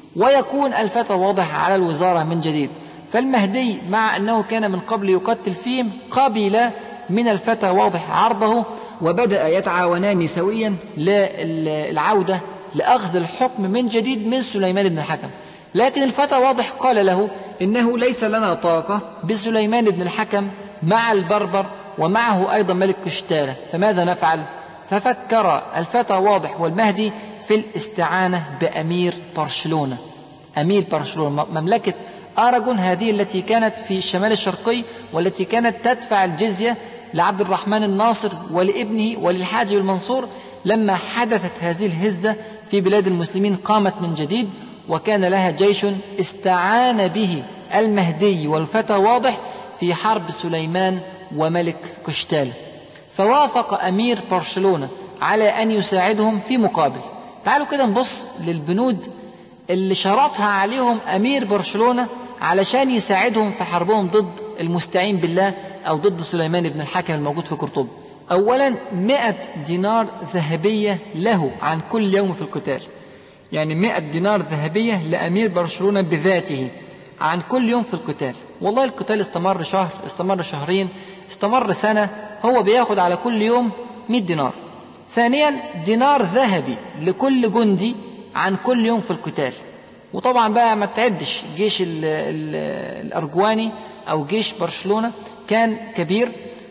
Speaker 1: ويكون الفتى واضح على الوزارة من جديد. فالمهدي مع أنه كان من قبل يقتل فيهم قبل من الفتى واضح عرضه، وبدأ يتعاونان سويا للعودة لأخذ الحكم من جديد من سليمان بن الحكم. لكن الفتى واضح قال له إنه ليس لنا طاقة بسليمان بن الحكم مع البربر ومعه أيضا ملك قشتالة، فماذا نفعل؟ ففكر الفتى واضح والمهدي في الاستعانة بأمير برشلونة. أمير برشلونة مملكة أراغون هذه التي كانت في الشمال الشرقي، والتي كانت تدفع الجزية لعبد الرحمن الناصر ولابنه وللحاجب المنصور. لما حدثت هذه الهزة في بلاد المسلمين قامت من جديد، وكان لها جيش استعان به المهدي والفتى واضح في حرب سليمان وملك قشتالة. فوافق أمير برشلونة على أن يساعدهم في مقابل. تعالوا كده نبص للبنود اللي شرطها عليهم أمير برشلونة علشان يساعدهم في حربهم ضد المستعين بالله أو ضد سليمان بن الحكم الموجود في قرطبة. أولا 100 دينار ذهبية له عن كل يوم في القتال، يعني 100 دينار ذهبية لأمير برشلونة بذاته عن كل يوم في القتال. والله القتال استمر شهر، استمر شهرين، استمر سنة، هو بياخد على كل يوم 100 دينار. ثانيا دينار ذهبي لكل جندي عن كل يوم في القتال. وطبعا بقى ما تعدش جيش الأرجواني أو جيش برشلونة كان كبير،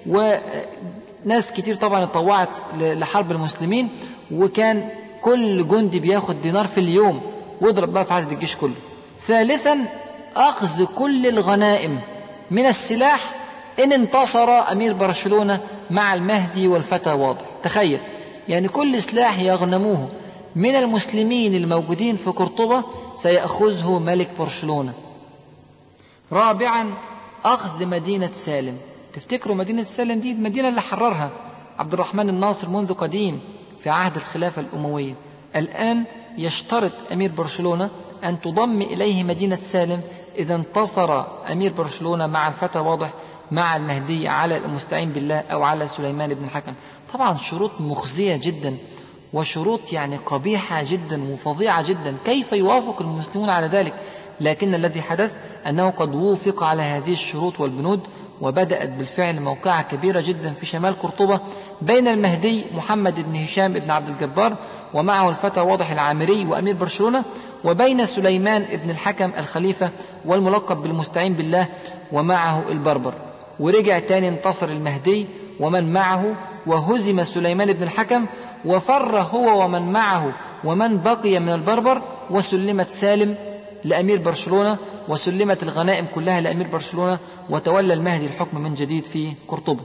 Speaker 1: وناس كتير طبعا اتطوعت لحرب المسلمين، وكان كل جندي بياخد دينار في اليوم، واضرب بقى في عدد الجيش كله. ثالثا أخذ كل الغنائم من السلاح إن انتصر أمير برشلونة مع المهدي والفتى واضح. تخيل يعني كل سلاح يغنموه من المسلمين الموجودين في قرطبة سيأخذه ملك برشلونة. رابعا أخذ مدينة سالم. تفتكروا مدينة سالم دي المدينة اللي حررها عبد الرحمن الناصر منذ قديم في عهد الخلافة الأموية. الآن يشترط أمير برشلونة أن تضم إليه مدينة سالم إذا انتصر أمير برشلونة مع الفتى واضح مع المهدي على المستعين بالله أو على سليمان بن الحكم. طبعا شروط مخزية جدا، وشروط يعني قبيحة جدا وفظيعة جدا. كيف يوافق المسلمون على ذلك؟ لكن الذي حدث أنه قد وافق على هذه الشروط والبنود، وبدأت بالفعل موقعة كبيرة جدا في شمال قرطبة بين المهدي محمد بن هشام بن عبد الجبار ومعه الفتى واضح العامري وأمير برشلونة، وبين سليمان بن الحكم الخليفة والملقب بالمستعين بالله ومعه البربر. ورجع تاني انتصر المهدي ومن معه، وهزم سليمان بن الحكم، وفر هو ومن معه ومن بقي من البربر، وسلمت سالم لأمير برشلونة، وسلمت الغنائم كلها لأمير برشلونة، وتولى المهدي الحكم من جديد في قرطبة.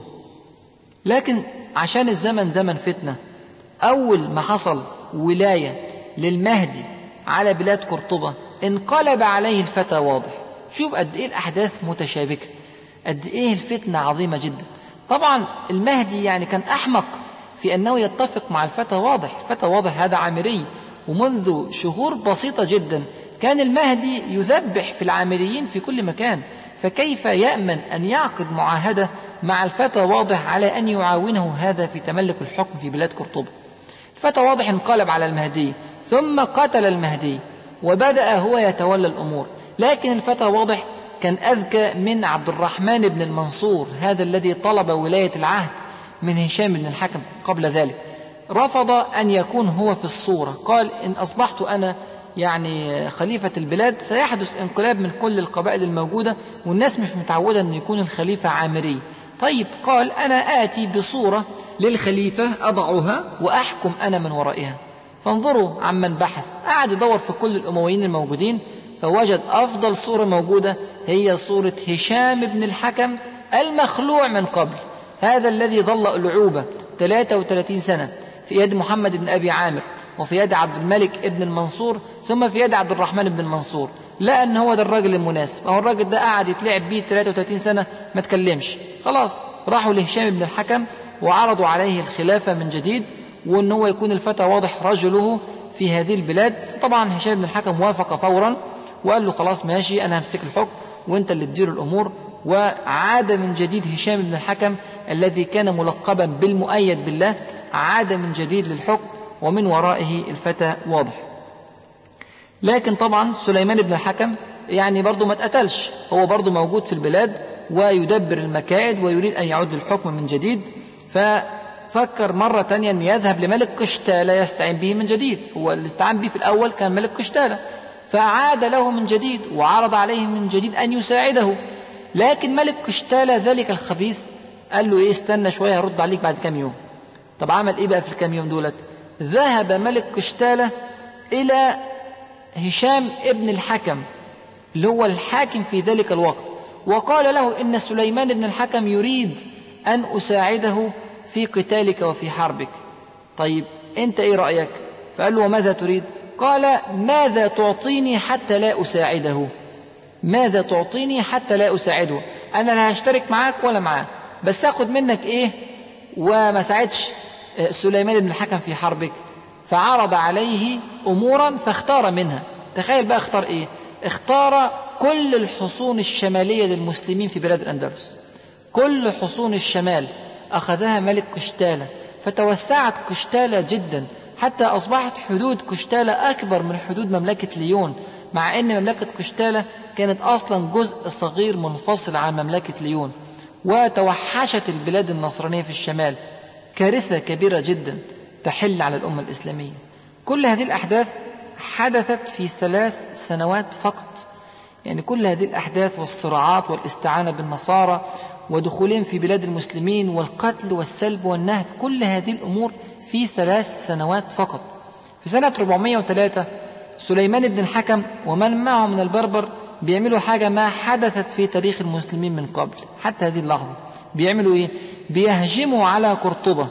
Speaker 1: لكن عشان الزمن زمن فتنة، أول ما حصل ولاية للمهدي على بلاد قرطبة انقلب عليه الفتى واضح. شوف قد إيه الأحداث متشابكة، قد إيه الفتنة عظيمة جدا. طبعا المهدي يعني كان أحمق في أنه يتفق مع الفتى واضح. الفتى واضح هذا عامري، ومنذ شهور بسيطة جدا كان المهدي يذبح في العامريين في كل مكان، فكيف يأمن أن يعقد معاهدة مع الفتى واضح على أن يعاونه هذا في تملك الحكم في بلاد قرطبة؟ الفتى واضح انقلب على المهدي ثم قتل المهدي، وبدأ هو يتولى الأمور. لكن الفتى واضح كان أذكى من عبد الرحمن بن المنصور، هذا الذي طلب ولاية العهد من هشام بن الحكم قبل ذلك. رفض أن يكون هو في الصورة، قال إن أصبحت أنا يعني خليفة البلاد سيحدث انقلاب من كل القبائل الموجودة، والناس مش متعودة أن يكون الخليفة عامري. طيب قال أنا آتي بصورة للخليفة أضعها وأحكم أنا من ورائها. فانظروا عمن بحث، قعد يدور في كل الأمويين الموجودين، فوجد أفضل صورة موجودة هي صورة هشام بن الحكم المخلوع من قبل، هذا الذي ظل ألعوبة 33 سنة في يد محمد بن أبي عامر، وفي يد عبد الملك بن المنصور، ثم في يد عبد الرحمن بن المنصور. لا أن هو ده الراجل المناسب، أو الراجل ده قاعد يتلعب بيه 33 سنة ما تكلمش. خلاص راحوا لهشام بن الحكم وعرضوا عليه الخلافة من جديد، وأن هو يكون الفتى واضح رجله في هذه البلاد. طبعا هشام بن الحكم وافق فورا وقال له خلاص ماشي، أنا همسك الحكم وأنت اللي تدير الأمور. وعاد من جديد هشام بن الحكم الذي كان ملقبا بالمؤيد بالله، عاد من جديد للحكم ومن ورائه الفتى واضح. لكن طبعا سليمان بن الحكم يعني برضه ما اتقتلش، هو برضه موجود في البلاد ويدبر المكائد ويريد أن يعود للحكم من جديد. ففكر مرة تانية أن يذهب لملك قشتالة يستعين به من جديد. هو اللي استعان به في الأول كان ملك قشتالة، فعاد له من جديد وعرض عليه من جديد أن يساعده. لكن ملك قشتالة ذلك الخبيث قال له استنى شوية هرد عليك بعد كام يوم. طب عمل إيه بقى في الكام يوم دولت؟ ذهب ملك قشتالة إلى هشام ابن الحكم اللي هو الحاكم في ذلك الوقت، وقال له إن سليمان بن الحكم يريد أن أساعده في قتالك وفي حربك. طيب أنت إيه رأيك؟ فقال له وماذا تريد؟ قال ماذا تعطيني حتى لا أساعده؟ ماذا تعطيني حتى لا أساعده؟ أنا لا هشترك معاك ولا معاه، بس أخذ منك إيه وما ساعدش سليمان بن الحكم في حربك. فعرض عليه أمورا فاختار منها. تخيل بقى اختار إيه؟ اختار كل الحصون الشمالية للمسلمين في بلاد الأندلس. كل حصون الشمال أخذها ملك قشتالة، فتوسعت قشتالة جدا حتى أصبحت حدود قشتالة أكبر من حدود مملكة ليون، مع أن مملكة قشتالة كانت أصلا جزء صغير منفصل عن مملكة ليون. وتوحشت البلاد النصرانية في الشمال، كارثة كبيرة جدا تحل على الأمة الإسلامية. كل هذه الأحداث حدثت في 3 سنوات فقط. يعني كل هذه الأحداث والصراعات والاستعانة بالنصارى ودخولهم في بلاد المسلمين والقتل والسلب والنهب، كل هذه الأمور في 3 سنوات فقط. في سنة 403 سليمان بن الحكم ومن معه من البربر بيعملوا حاجة ما حدثت في تاريخ المسلمين من قبل حتى هذه اللحظة. بيعملوا إيه؟ بيهجموا على قرطبة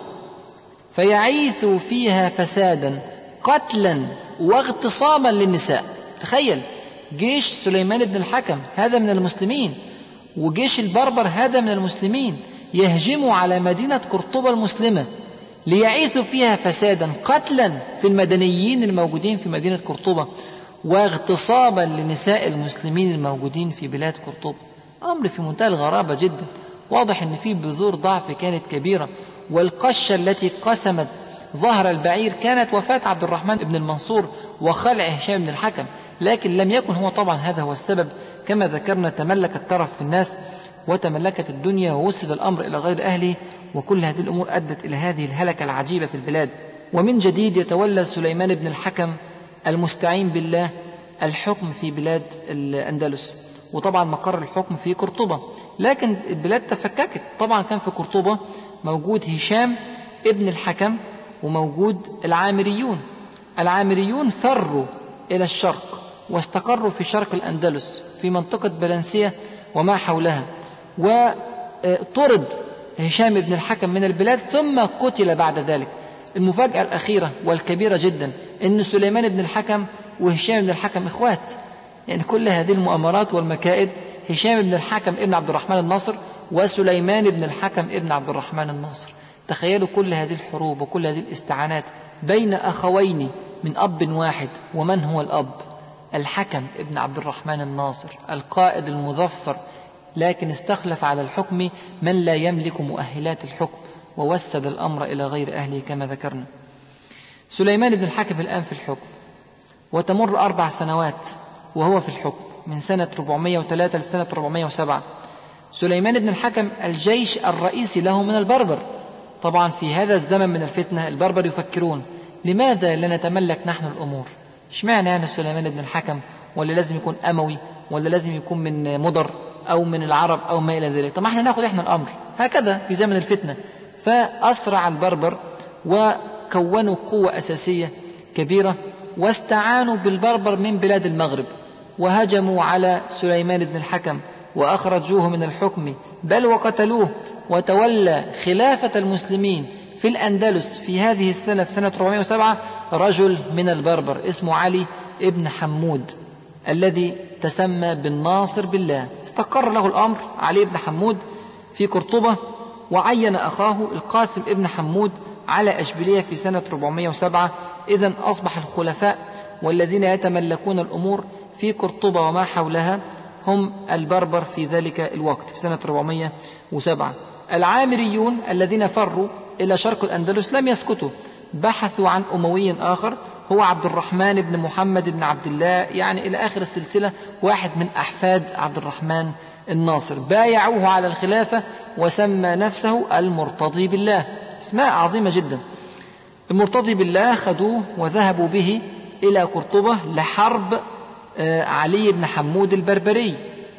Speaker 1: فيعيثوا فيها فسادا قتلا واغتصابا للنساء. تخيل، جيش سليمان بن الحكم هذا من المسلمين وجيش البربر هذا من المسلمين يهجموا على مدينة قرطبة المسلمة ليعيثوا فيها فسادا قتلا في المدنيين الموجودين في مدينة قرطبة واغتصابا لنساء المسلمين الموجودين في بلاد قرطبة. أمر في منتهى الغرابة جدا. واضح أن فيه بذور ضعف كانت كبيرة، والقشة التي قسمت ظهر البعير كانت وفاة عبد الرحمن بن المنصور وخلع هشام بن الحكم. لكن لم يكن هو طبعا هذا هو السبب. كما ذكرنا تملك الترف في الناس وتملكت الدنيا ووصل الأمر إلى غير أهله، وكل هذه الأمور أدت إلى هذه الهلكة العجيبة في البلاد. ومن جديد يتولى سليمان بن الحكم المستعين بالله الحكم في بلاد الأندلس، وطبعا مقر الحكم في قرطبة. لكن البلاد تفككت. طبعا كان في قرطبة موجود هشام ابن الحكم وموجود العامريون. العامريون فروا إلى الشرق واستقروا في شرق الأندلس في منطقة بلنسية وما حولها، وطرد هشام بن الحكم من البلاد ثم قتل بعد ذلك. المفاجأة الأخيرة والكبيرة جدا أن سليمان بن الحكم وهشام بن الحكم إخوات. يعني كل هذه المؤامرات والمكائد هشام بن الحكم ابن عبد الرحمن الناصر وسليمان بن الحكم ابن عبد الرحمن الناصر. تخيلوا كل هذه الحروب وكل هذه الاستعانات بين أخوين من أب واحد. ومن هو الأب؟ الحكم ابن عبد الرحمن الناصر القائد المظفر، لكن استخلف على الحكم من لا يملك مؤهلات الحكم ووسد الأمر إلى غير أهله كما ذكرنا. سليمان بن الحكم الآن في الحكم، وتمر 4 سنوات وهو في الحكم من سنة 403 لسنة 407. سليمان بن الحكم الجيش الرئيسي له من البربر. طبعا في هذا الزمن من الفتنة البربر يفكرون لماذا لا نتملك نحن الأمور؟ اشمعنى يعني سليمان بن الحكم؟ ولا لازم يكون أموي؟ ولا لازم يكون من مضر أو من العرب أو ما إلى ذلك؟ طب ما احنا ناخد احنا الأمر. هكذا في زمن الفتنة. فأسرع البربر وكونوا قوة أساسية كبيرة واستعانوا بالبربر من بلاد المغرب وهجموا على سليمان بن الحكم وأخرجوه من الحكم بل وقتلوه. وتولى خلافة المسلمين في الأندلس في هذه السنة في سنة 407 رجل من البربر اسمه علي ابن حمود الذي تسمى بالناصر بالله. استقر له الأمر علي ابن حمود في قرطبة، وعين أخاه القاسم ابن حمود على أشبيلية في سنة 407. إذن أصبح الخلفاء والذين يتملكون الأمور في قرطبة وما حولها هم البربر في ذلك الوقت في سنة 407. العامريون الذين فروا إلى شرق الأندلس لم يسكتوا، بحثوا عن أموي آخر هو عبد الرحمن بن محمد بن عبد الله، يعني إلى آخر السلسلة، واحد من أحفاد عبد الرحمن الناصر، بايعوه على الخلافة وسمى نفسه المرتضي بالله، اسماء عظيمة جدا. المرتضي بالله خدوه وذهبوا به إلى قرطبة لحرب علي بن حمود البربري،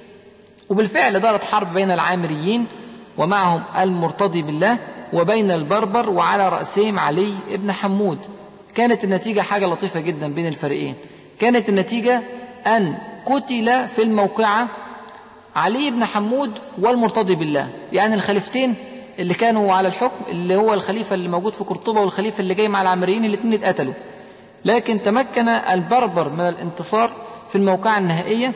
Speaker 1: وبالفعل دارت حرب بين العامريين ومعهم المرتضي بالله وبين البربر وعلى رأسهم علي بن حمود. كانت النتيجة حاجة لطيفة جدا بين الفريقين، كانت النتيجة أن قتل في الموقعة علي بن حمود والمرتضي بالله، يعني الخليفتين اللي كانوا على الحكم، اللي هو الخليفة اللي موجود في قرطبة والخليفة اللي جاي مع العامريين، الاثنين اتقتلوا. لكن تمكن البربر من الانتصار في الموقعة النهائية،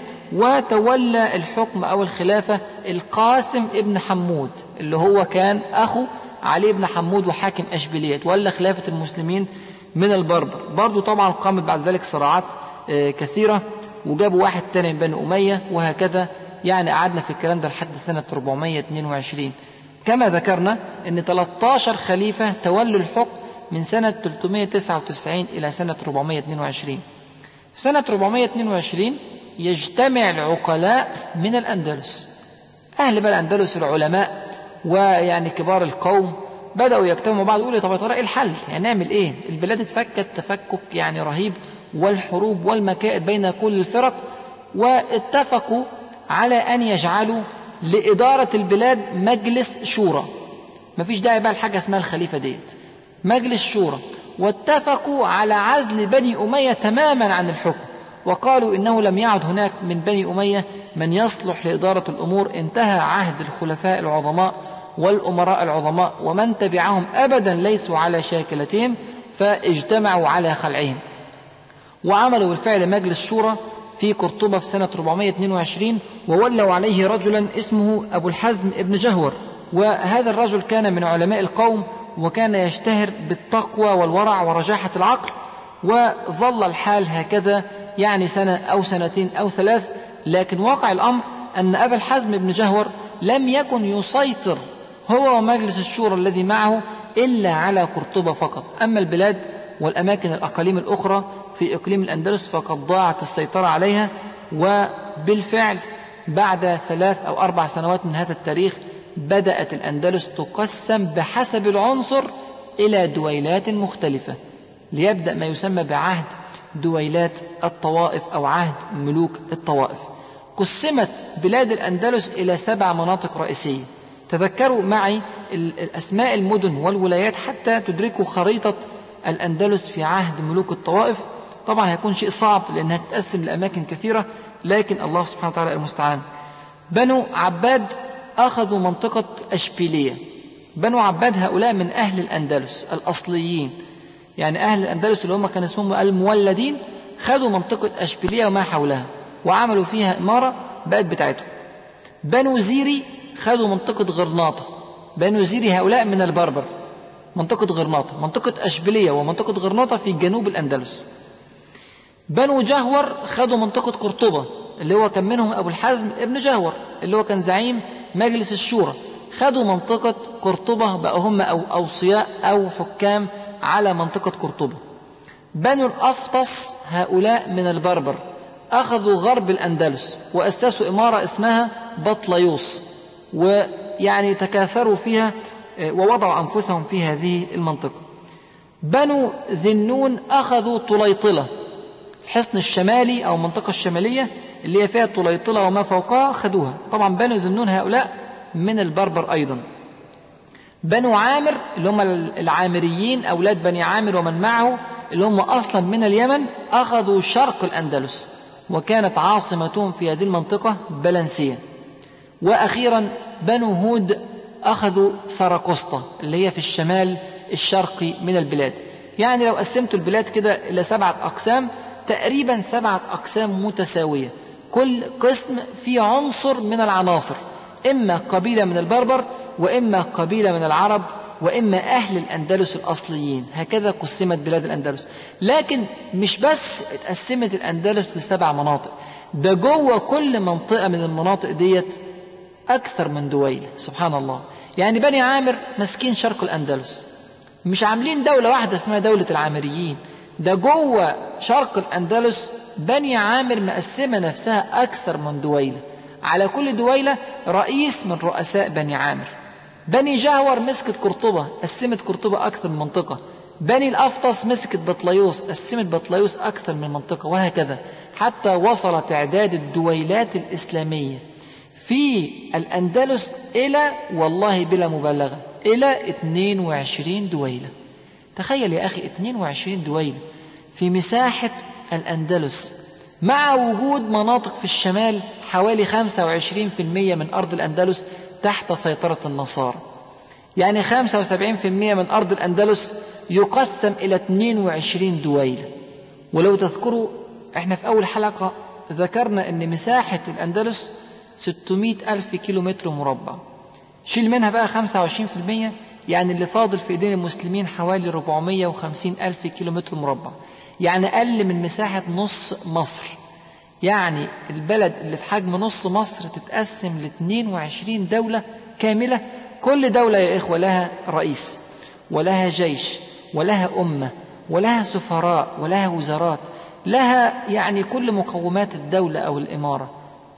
Speaker 1: وتولى الحكم أو الخلافة القاسم ابن حمود اللي هو كان أخو علي بن حمود وحاكم أشبيلية، تولى خلافة المسلمين من البربر. برضو طبعا قامت بعد ذلك صراعات كثيرة، وجابوا واحد تاني من بني أمية، وهكذا يعني قعدنا في الكلام ده لحد سنة 422. كما ذكرنا أن 13 خليفة تولوا الحكم من سنة 399 إلى سنة 422. في سنة 422 يجتمع العقلاء من الأندلس، أهل بقى الأندلس العلماء ويعني كبار القوم، بدأوا يجتمعوا بعض يقولوا طب يا ترى إيه الحل؟ يعني نعمل إيه؟ البلاد اتفكت تفكك يعني رهيب، والحروب والمكائد بين كل الفرق، واتفقوا على أن يجعلوا لإدارة البلاد مجلس شورى. مفيش داعي بقى الحاجة اسمها الخليفة ديت، مجلس شورى. واتفقوا على عزل بني أمية تماما عن الحكم، وقالوا إنه لم يعد هناك من بني أمية من يصلح لإدارة الأمور، انتهى عهد الخلفاء العظماء والأمراء العظماء، ومن تبعهم أبدا ليسوا على شاكلتهم، فاجتمعوا على خلعهم. وعملوا بالفعل مجلس شورى في قرطبة في سنة 422، وولوا عليه رجلا اسمه أبو الحزم ابن جهور، وهذا الرجل كان من علماء القوم، وكان يشتهر بالتقوى والورع ورجاحة العقل. وظل الحال هكذا يعني سنة أو سنتين أو ثلاث، لكن واقع الأمر أن أبا الحزم ابن جهور لم يكن يسيطر هو ومجلس الشورى الذي معه إلا على قرطبة فقط، أما البلاد والأماكن الأقاليم الأخرى في إقليم الأندلس فقد ضاعت السيطرة عليها. وبالفعل بعد 3 أو 4 سنوات من هذا التاريخ بدأت الأندلس تقسم بحسب العنصر إلى دويلات مختلفة، ليبدأ ما يسمى بعهد دويلات الطوائف أو عهد ملوك الطوائف. قسمت بلاد الأندلس إلى 7 مناطق رئيسية. تذكروا معي الأسماء المدن والولايات حتى تدركوا خريطة الأندلس في عهد ملوك الطوائف. طبعا هيكون شيء صعب لأنها تتقسم لأماكن كثيرة، لكن الله سبحانه وتعالى المستعان. بنو عباد أخذوا منطقة أشبيلية. بنو عباد هؤلاء من أهل الأندلس الأصليين، يعني أهل الأندلس اللي هم كان اسمهم المولدين، خذوا منطقة أشبيلية وما حولها وعملوا فيها إمارة بقت بتاعتهم. بنو زيري خذوا منطقة غرناطة. بنو زيري هؤلاء من البربر، منطقة غرناطة، منطقة أشبيلية ومنطقة غرناطة في جنوب الأندلس. بنو جهور خذوا منطقة قرطبة اللي هو كان منهم أبو الحزم ابن جهور اللي هو كان زعيم مجلس الشورى، خذوا منطقة قرطبة، بقى هم أو أوصياء أو حكام على منطقة قرطبة. بنو الأفطس هؤلاء من البربر أخذوا غرب الأندلس وأسسوا إمارة اسمها بطليوس، ويعني تكاثروا فيها ووضعوا أنفسهم في هذه المنطقة. بنو ذنون أخذوا طليطلة، الحصن الشمالي أو المنطقة الشمالية اللي هي فيها طليطلة وما فوقها خدوها. طبعا بنو ذنون هؤلاء من البربر أيضا. بنو عامر اللي هم العامريين أولاد بني عامر ومن معه اللي هم أصلا من اليمن أخذوا شرق الأندلس، وكانت عاصمتهم في هذه المنطقة بلنسية. وأخيرا بنو هود أخذوا سراقسطة اللي هي في الشمال الشرقي من البلاد. يعني لو قسمت البلاد كده إلى 7 أقسام، تقريبا 7 أقسام متساوية، كل قسم فيه عنصر من العناصر، إما قبيلة من البربر، وإما قبيلة من العرب، وإما أهل الأندلس الأصليين. هكذا قسمت بلاد الأندلس. لكن مش بس اتقسمت الأندلس ل7 مناطق، ده جوه كل منطقة من المناطق ديت أكثر من دويلة. سبحان الله. يعني بني عامر مسكين شرق الأندلس، مش عاملين دولة واحدة اسمها دولة العامريين، ده جوه شرق الأندلس بني عامر مقسمة نفسها أكثر من دويلة، على كل دويلة رئيس من رؤساء بني عامر. بني جهور مسكت قرطبة، قسمت قرطبة أكثر من منطقة. بني الأفطس مسكت بطليوس، قسمت بطليوس أكثر من منطقة، وهكذا حتى وصل تعداد الدويلات الإسلامية في الأندلس إلى، والله بلا مبالغة، إلى 22 دويلة. تخيل يا أخي 22 دويلة في مساحة الأندلس، مع وجود مناطق في الشمال حوالي 25% من أرض الأندلس تحت سيطرة النصارى. يعني 75% من أرض الأندلس يقسم إلى 22 دويلة. ولو تذكروا احنا في أول حلقة ذكرنا أن مساحة الأندلس 600 ألف كيلومتر مربع، شيل منها بقى 25%، يعني اللي فاضل في ايدين المسلمين حوالي 450 ألف كيلومتر مربع، يعني أقل من مساحة نص مصر. يعني البلد اللي في حجم نص مصر تتقسم ل 22 دولة كاملة، كل دولة يا إخوة لها رئيس ولها جيش ولها أمة ولها سفراء ولها وزارات، لها يعني كل مقومات الدولة أو الإمارة.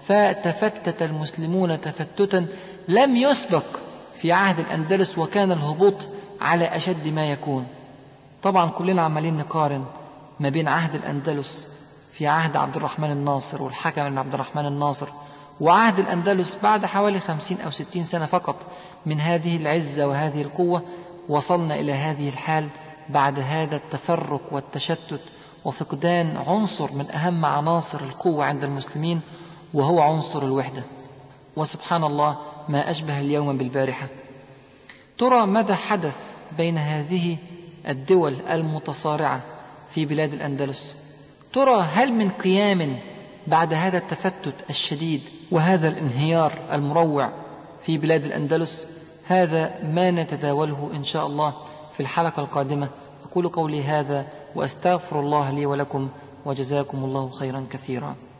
Speaker 1: فتفتت المسلمون تفتتا لم يسبق في عهد الأندلس، وكان الهبوط على أشد ما يكون. طبعا كلنا عمالين نقارن ما بين عهد الأندلس في عهد عبد الرحمن الناصر والحكم بن عبد الرحمن الناصر، وعهد الأندلس بعد حوالي 50 أو 60 سنة فقط من هذه العزة وهذه القوة. وصلنا إلى هذه الحال بعد هذا التفرق والتشتت وفقدان عنصر من أهم عناصر القوة عند المسلمين، وهو عنصر الوحدة. وسبحان الله ما أشبه اليوم بالبارحة. ترى ماذا حدث بين هذه الدول المتصارعة في بلاد الأندلس؟ ترى هل من قيام بعد هذا التفتت الشديد وهذا الانهيار المروع في بلاد الأندلس؟ هذا ما نتداوله إن شاء الله في الحلقة القادمة. أقول قولي هذا وأستغفر الله لي ولكم، وجزاكم الله خيرا كثيرا.